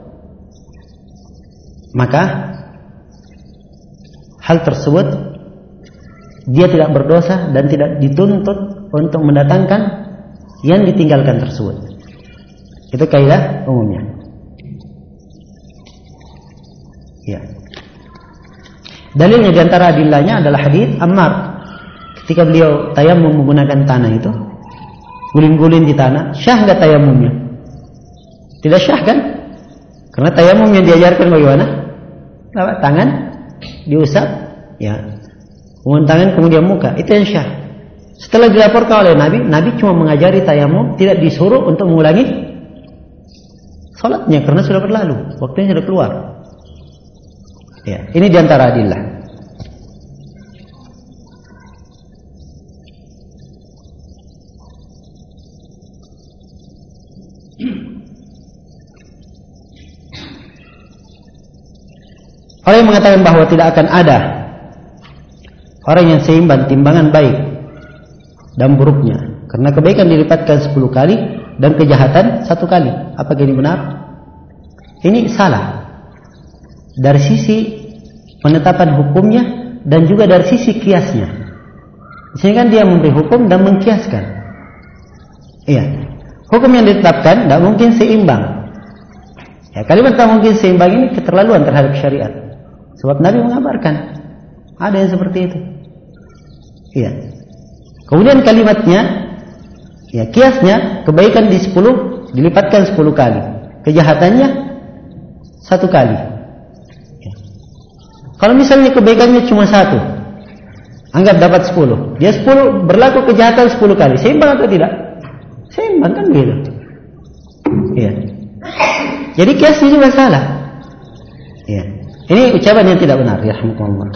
maka hal tersebut dia tidak berdosa dan tidak dituntut untuk mendatangkan yang ditinggalkan tersebut. Itu kaidah umumnya. Ya. Dalilnya diantara adillahnya adalah hadits Ammar ketika beliau tayamum menggunakan tanah itu, guling-guling di tanah, syah nggak tayamumnya? Tidak syah kan? Karena tayamum yang diajarkan bagaimana? Tangan diusap, ya, kemudian tangan kemudian muka, itu yang syah. Setelah dilaporkan oleh Nabi, Nabi cuma mengajari tayamum, tidak disuruh untuk mengulangi salatnya karena sudah berlalu, waktunya sudah keluar. Ya, ini diantara adillah. Orang yang mengatakan bahwa tidak akan ada orang yang seimbang timbangan baik dan buruknya, karena kebaikan dilipatkan 10 kali dan kejahatan 1 kali. Apakah ini benar? Ini salah dari sisi penetapan hukumnya dan juga dari sisi kiasnya. Sehingga dia memberi hukum dan mengkiaskan. Iya. Hukum yang ditetapkan tidak mungkin seimbang. Ya, kalimat tak mungkin seimbang ini keterlaluan terhadap syariat. Sebab Nabi mengabarkan ada yang seperti itu. Iya. Kemudian kalimatnya, ya kiasnya kebaikan di 10 dilipatkan 10 kali, kejahatannya 1 kali. Ya. Kalau misalnya kebaikannya cuma 1, anggap dapat 10, dia 10 berlaku kejahatan 10 kali, seimbang atau tidak? Seimbang kan gitu. Iya. Jadi kiasnya juga salah. Iya. Ini ucapan yang tidak benar, ya rahmatullah.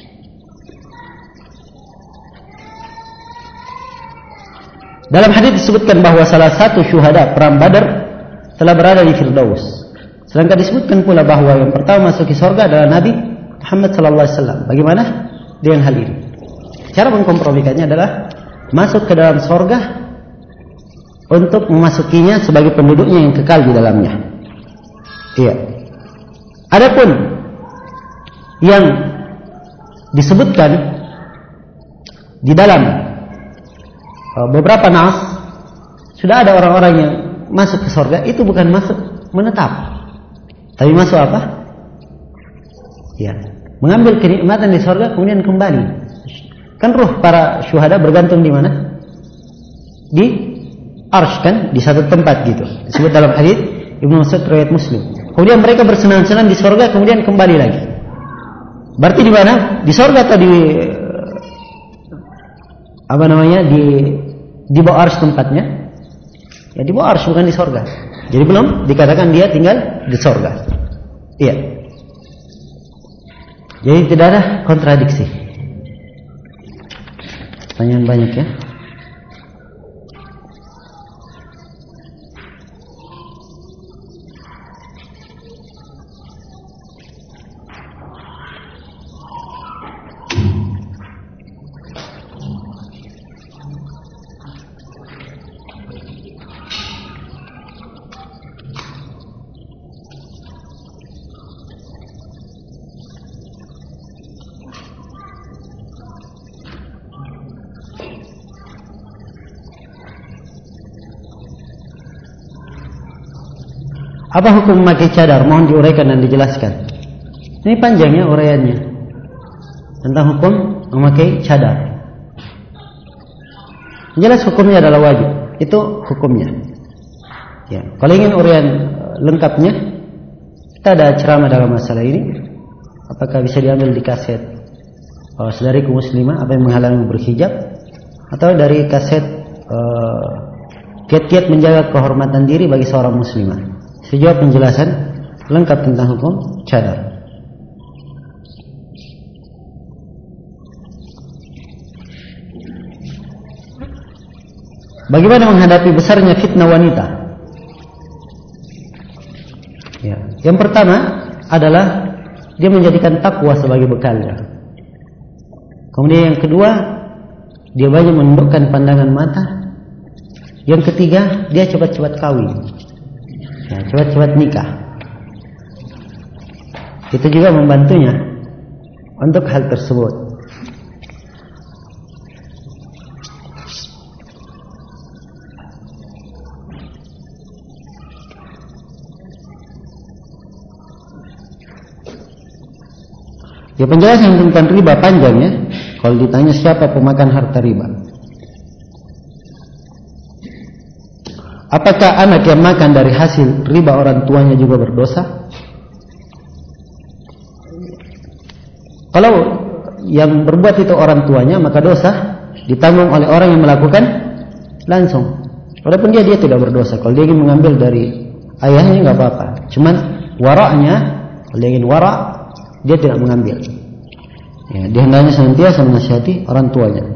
Dalam hadis disebutkan bahwa salah satu syuhada perang Badar telah berada di Firdaus. Sedangkan disebutkan pula bahwa yang pertama masuk ke surga adalah Nabi Muhammad SAW. Bagaimana dengan hal ini? Cara mengkompromikannya adalah masuk ke dalam surga untuk memasukinya sebagai penduduknya yang kekal di dalamnya. Iya. Adapun yang disebutkan di dalam beberapa nas, sudah ada orang-orang yang masuk ke surga, itu bukan masuk menetap, tapi masuk apa? Ya, mengambil kenikmatan di surga kemudian kembali. Kan ruh para syuhada bergantung di mana? Di arsy kan, di satu tempat gitu. Disebut dalam hadis Ibnu Mas'ud riwayat Muslim. Kemudian mereka bersenang-senang di surga kemudian kembali lagi. Berarti di mana? Di surga atau di apa namanya, di bawah arsy tempatnya? Ya di bawah arsy, bukan di surga. Jadi belum dikatakan dia tinggal di surga. Iya. Jadi tidak ada kontradiksi. Pertanyaan banyak ya. Apa hukum memakai cadar? Mohon diuraikan dan dijelaskan. Ini panjangnya uraiannya tentang hukum memakai cadar. Jelas hukumnya adalah wajib. Itu hukumnya. Ya, kalau ingin uraian lengkapnya, kita ada ceramah dalam masalah ini. Apakah bisa diambil di kaset Saudariku Muslimah, apa yang menghalangi berhijab, atau dari kaset kiat-kiat menjaga kehormatan diri bagi seorang muslimah. Sejauh penjelasan lengkap tentang hukum cadar. Bagaimana menghadapi besarnya fitnah wanita? Ya, yang pertama adalah dia menjadikan takwa sebagai bekalnya. Kemudian yang kedua, dia banyak menundukkan pandangan mata. Yang ketiga, dia cepat-cepat kawin. Ya, cepat-cepat nikah. Itu juga membantunya untuk hal tersebut. Ya, penjelasan tentang riba panjang ya. Kalau ditanya siapa pemakan harta riba, apakah anak yang makan dari hasil riba orang tuanya juga berdosa? Kalau yang berbuat itu orang tuanya, maka dosa ditanggung oleh orang yang melakukan langsung. Walaupun dia tidak berdosa. Kalau dia ingin mengambil dari ayahnya nggak apa-apa. Cuman waraknya, kalau dia ingin warak, dia tidak mengambil. Ya, dia hendaknya senantiasa menasihati orang tuanya.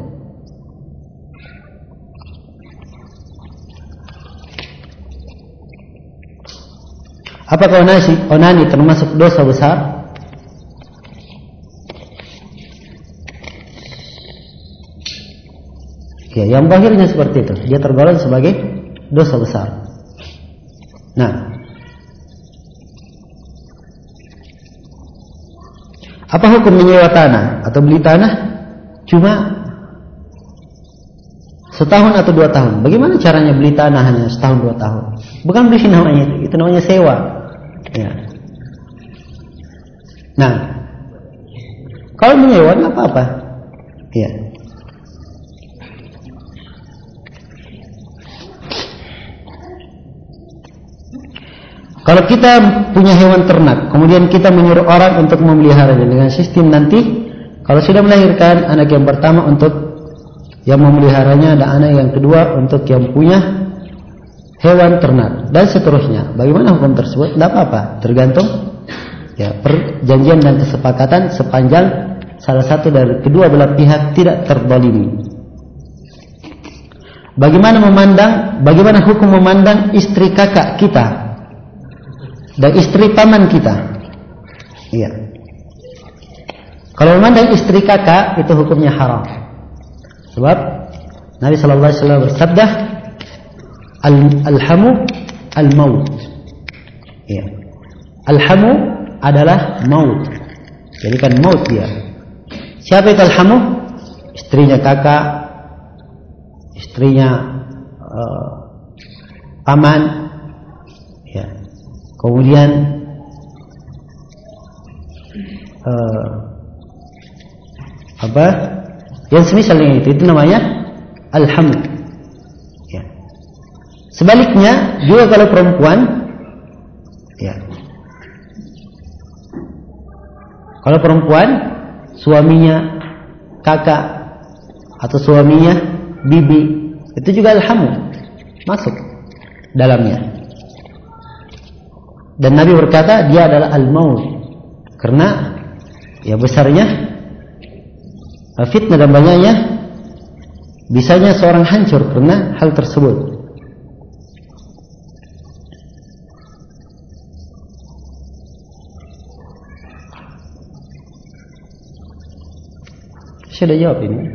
Apakah onani termasuk dosa besar? Ya, yang bahirnya seperti itu, dia tergolong sebagai dosa besar. Nah, apa hukum menyewa tanah atau beli tanah cuma setahun atau 2 tahun. Bagaimana caranya beli tanah hanya setahun 2 tahun? Bukan beli namanya itu namanya sewa. Ya. Nah, kalau menyewa nggak apa-apa. Ya. Kalau kita punya hewan ternak, kemudian kita menyuruh orang untuk memeliharanya dengan sistem nanti, kalau sudah melahirkan anak yang pertama untuk yang memeliharanya, dan anak yang kedua untuk yang punya hewan ternak, dan seterusnya. Bagaimana hukum tersebut? Tidak apa-apa, tergantung ya perjanjian dan kesepakatan sepanjang salah satu dari kedua belah pihak tidak terzalimi. Bagaimana hukum memandang istri kakak kita dan istri paman kita? Iya. Kalau memandang istri kakak itu hukumnya haram. Sebab Nabi sallallahu alaihi wasallam bersabda, "Al-hamu al-maut." Iya. Al-hamu adalah maut. Jadi kan maut dia. Siapa itu al-hamu? Istrinya kakak, istrinya paman. Ya. Kemudian yang semisalnya itu namanya al-hamu. Ya. Sebaliknya juga kalau perempuan, ya, kalau perempuan suaminya kakak atau suaminya bibi, itu juga al-hamu masuk dalamnya. Dan Nabi berkata dia adalah al-maut, karena ya besarnya fitnah dan banyaknya bisanya seorang hancur karena hal tersebut. Saya sudah jawab ini.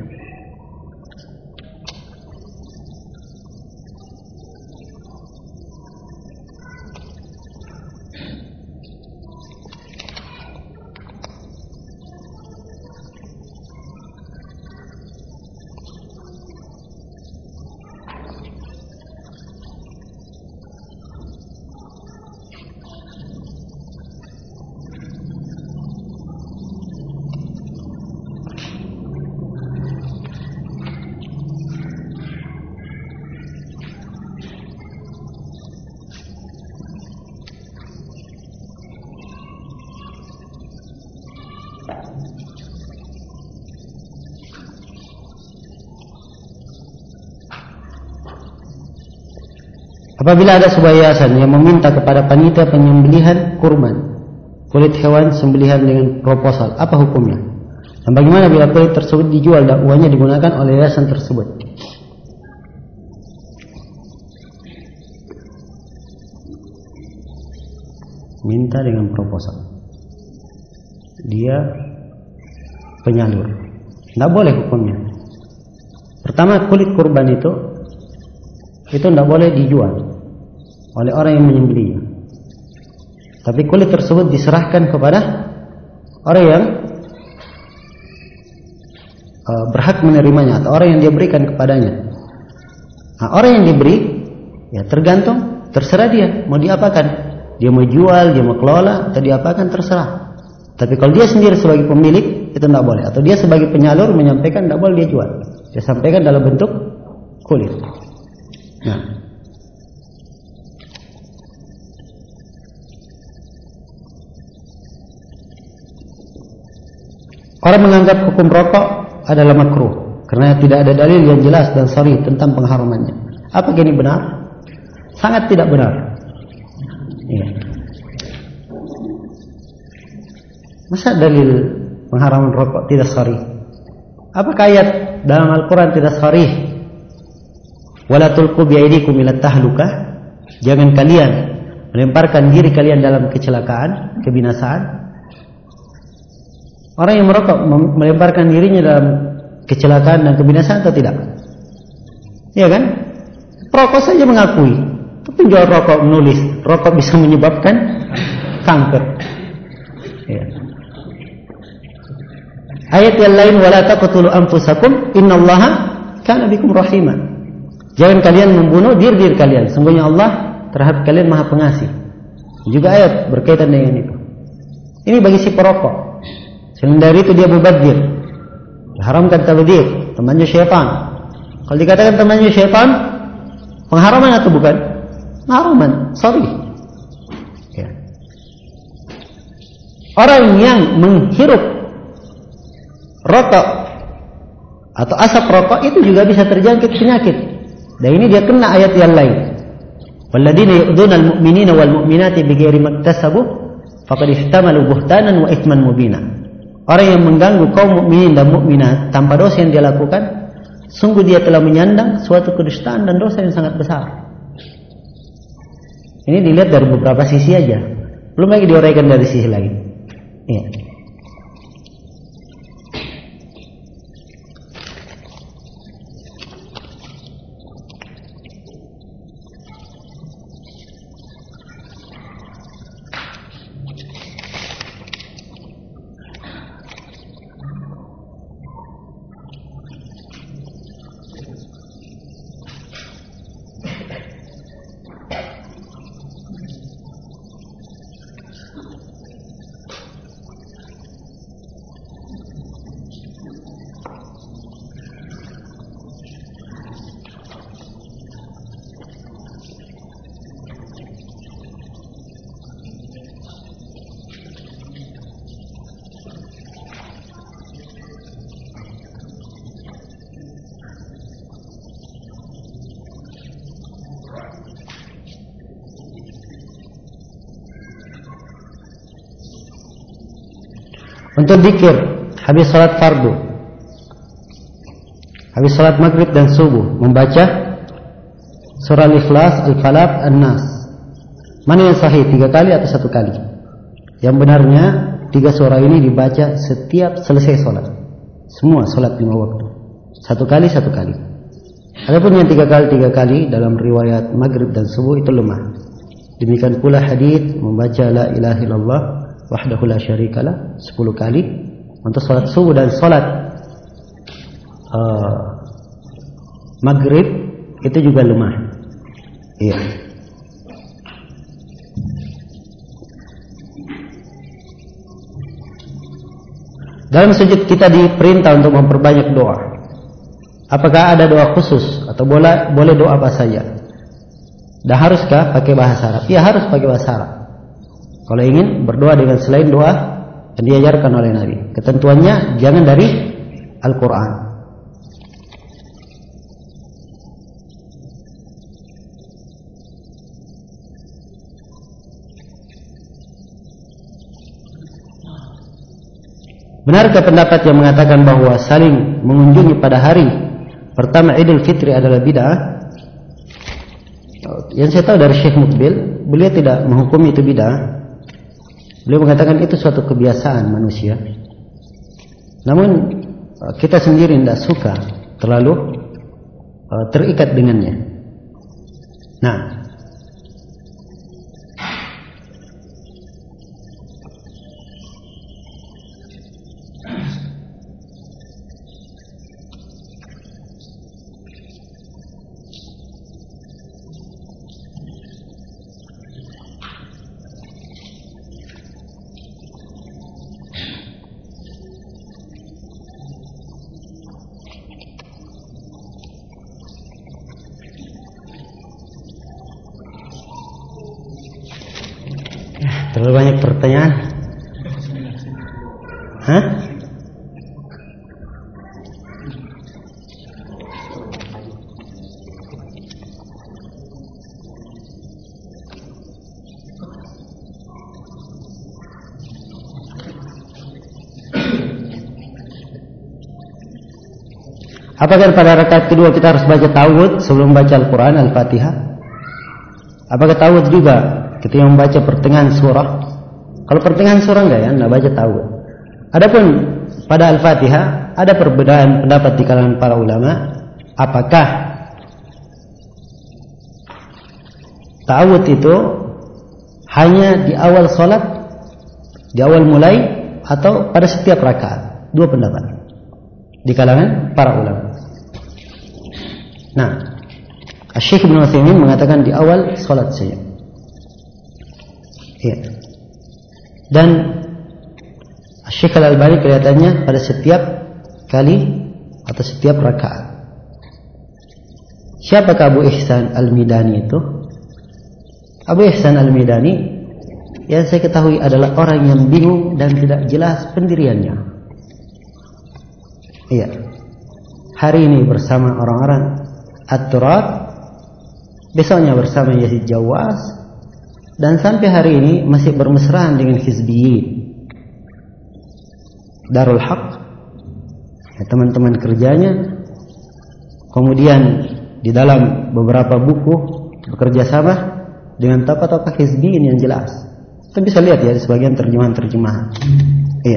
Apabila ada sebuah yayasan yang meminta kepada panitia penyembelihan kurban kulit hewan sembelihan dengan proposal, apa hukumnya? Dan bagaimana bila kulit tersebut dijual dan uangnya digunakan oleh yayasan tersebut? Minta dengan proposal, dia penyalur, tidak boleh hukumnya. Pertama, kulit kurban itu tidak boleh dijual oleh orang yang menyembelihnya. Tapi kulit tersebut diserahkan kepada orang yang berhak menerimanya atau orang yang dia berikan kepadanya. Nah, orang yang diberi ya tergantung, terserah dia mau diapakan. Dia mau jual, dia mau kelola atau diapakan, terserah. Tapi kalau dia sendiri sebagai pemilik itu tidak boleh, atau dia sebagai penyalur menyampaikan, tidak boleh dia jual. Dia sampaikan dalam bentuk kulit. Nah, orang menganggap hukum rokok adalah makruh karena tidak ada dalil yang jelas dan sharih tentang pengharumannya. Apakah ini benar? Sangat tidak benar. Ya. Masa dalil pengharaman rokok tidak sharih? Apakah ayat dalam Al-Quran tidak sharih? Wala tulqu bi'aidikum ila tahlukah? Jangan kalian melemparkan diri kalian dalam kecelakaan, kebinasaan. Orang yang merokok melemparkan dirinya dalam kecelakaan dan kebinasaan atau tidak? Ya kan? Perokok saja mengakui. Penjual rokok menulis rokok bisa menyebabkan kanker. Ya. Ayat yang lain, wala taqtulu anfusakum innallaha kana bikum rahima. Jangan kalian membunuh diri kalian. Sungguhnya Allah terhadap kalian Maha Pengasih. Juga ayat berkaitan dengan itu. Ini bagi si perokok. Selain dari itu dia mubadzir. Diharamkan tabdzir, temannya syaitan. Kalau dikatakan temannya syaitan, pengharaman atau bukan? Pengharaman, sorry. Ya. Orang yang menghirup rokok atau asap rokok itu juga bisa terjangkit penyakit. Dan ini dia kena ayat yang lain. Walladzina yu'dzuna al-mu'minina wal mu'minati bighairi maktasabu faqad ihtamalu buhtanan wa itsman mubina. Orang yang mengganggu kaum mukminin dan mukminat tanpa dosa yang dia lakukan, sungguh dia telah menyandang suatu kedustaan dan dosa yang sangat besar. Ini dilihat dari beberapa sisi aja, belum lagi diuraikan dari sisi lain. Iya. Untuk zikir habis salat fardu, habis salat maghrib dan subuh, membaca surah Al-Ikhlas, Al-Falaq, An-Nas. Mana yang sahih, 3 kali atau 1 kali? Yang benarnya 3 surah ini dibaca setiap selesai salat. Semua salat 5 waktu. 1 kali, 1 kali. Adapun yang 3 kali dalam riwayat maghrib dan subuh itu lemah. Demikian pula hadits membaca la ilaha illallah wahdahu la syarikalah 10 kali untuk salat subuh dan salat maghrib itu juga lemah. Iya. Dalam sujud kita diperintah untuk memperbanyak doa. Apakah ada doa khusus atau boleh doa apa saja? Dan haruskah pakai bahasa Arab? Ya, harus pakai bahasa Arab. Kalau ingin berdoa dengan selain doa yang diajarkan oleh Nabi, ketentuannya jangan dari Al-Quran. Benarkah pendapat yang mengatakan bahwa saling mengunjungi pada hari pertama Idul Fitri adalah bid'ah? Yang saya tahu dari Syekh Mukbil, beliau tidak menghukum itu bid'ah. Beliau mengatakan itu suatu kebiasaan manusia. Namun kita sendiri tidak suka terlalu terikat dengannya. Nah, terlalu banyak pertanyaan. Hah? Apakah pada rakaat kedua kita harus baca ta'awudz sebelum baca Al-Quran, Al-Fatihah? Apakah ta'awudz juga ketika membaca pertengahan surah? Kalau pertengahan surah enggak baca ta'awudz. Adapun pada Al-Fatihah ada perbedaan pendapat di kalangan para ulama. Apakah ta'awudz itu hanya di awal salat, di awal mulai, atau pada setiap rakaat? Dua pendapat di kalangan para ulama. Nah, Syekh Ibnu Utsaimin mengatakan di awal salat saja. Ya. Dan Syekh Al-Albani kelihatannya pada setiap kali atau setiap rakaat. Siapakah Abu Ihsan Al-Midani itu? Abu Ihsan Al-Midani yang saya ketahui adalah orang yang bingung dan tidak jelas pendiriannya. Iya. Hari ini bersama orang-orang At-Turat, besoknya bersama Yazid Jawas, dan sampai hari ini masih bermesraan dengan Hizbiyin. Darul Haq, ya, teman-teman kerjanya. Kemudian di dalam beberapa buku bekerja sama dengan tokoh-tokoh Hizbiyin yang jelas. Kita bisa lihat ya di sebagian terjemahan-terjemahan. Iya.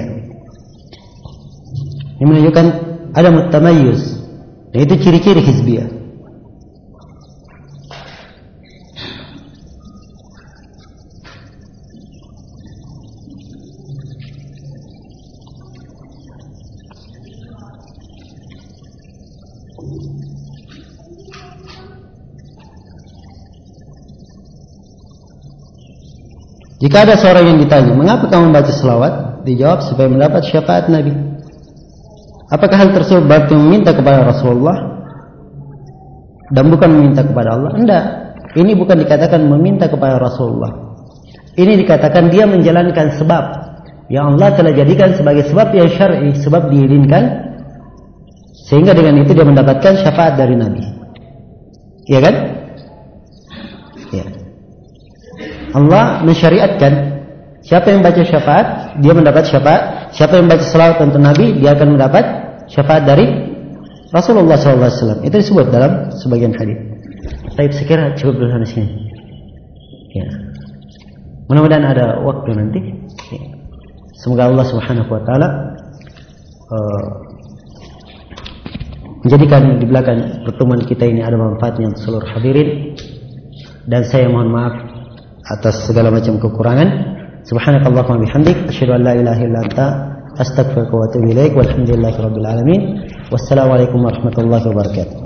Ini menunjukkan ada mutamayyuz. Dan itu ciri-ciri Hizbiyah. Jika ada seorang yang ditanya, mengapa kamu membaca selawat? Dijawab, supaya mendapat syafaat Nabi. Apakah hal tersebut berarti meminta kepada Rasulullah dan bukan meminta kepada Allah? Tidak. Ini bukan dikatakan meminta kepada Rasulullah. Ini dikatakan dia menjalankan sebab yang Allah telah jadikan sebagai sebab yang syar'i, sebab diizinkan, sehingga dengan itu dia mendapatkan syafaat dari Nabi. Iya kan? Ya. Allah mensyariatkan siapa yang baca syafaat dia mendapat syafaat, siapa yang baca selawat untuk Nabi dia akan mendapat syafaat dari Rasulullah SAW. Itu disebut dalam sebagian hadis. Baik, saya kira cukup dulu di sini. Ya. Mudah-mudahan ada waktu nanti. Ya. Semoga Allah Subhanahu Wa Taala menjadikan di belakang pertemuan kita ini ada manfaatnya untuk seluruh hadirin. Dan saya mohon maaf atas segala macam kekurangan. Subhanakallahumma bihamdik asyhadu an la ilaha illa anta astaghfiruka wa atubu ilaik walhamdulillahirabbil alamin. Wassalamualaikum warahmatullahi wabarakatuh.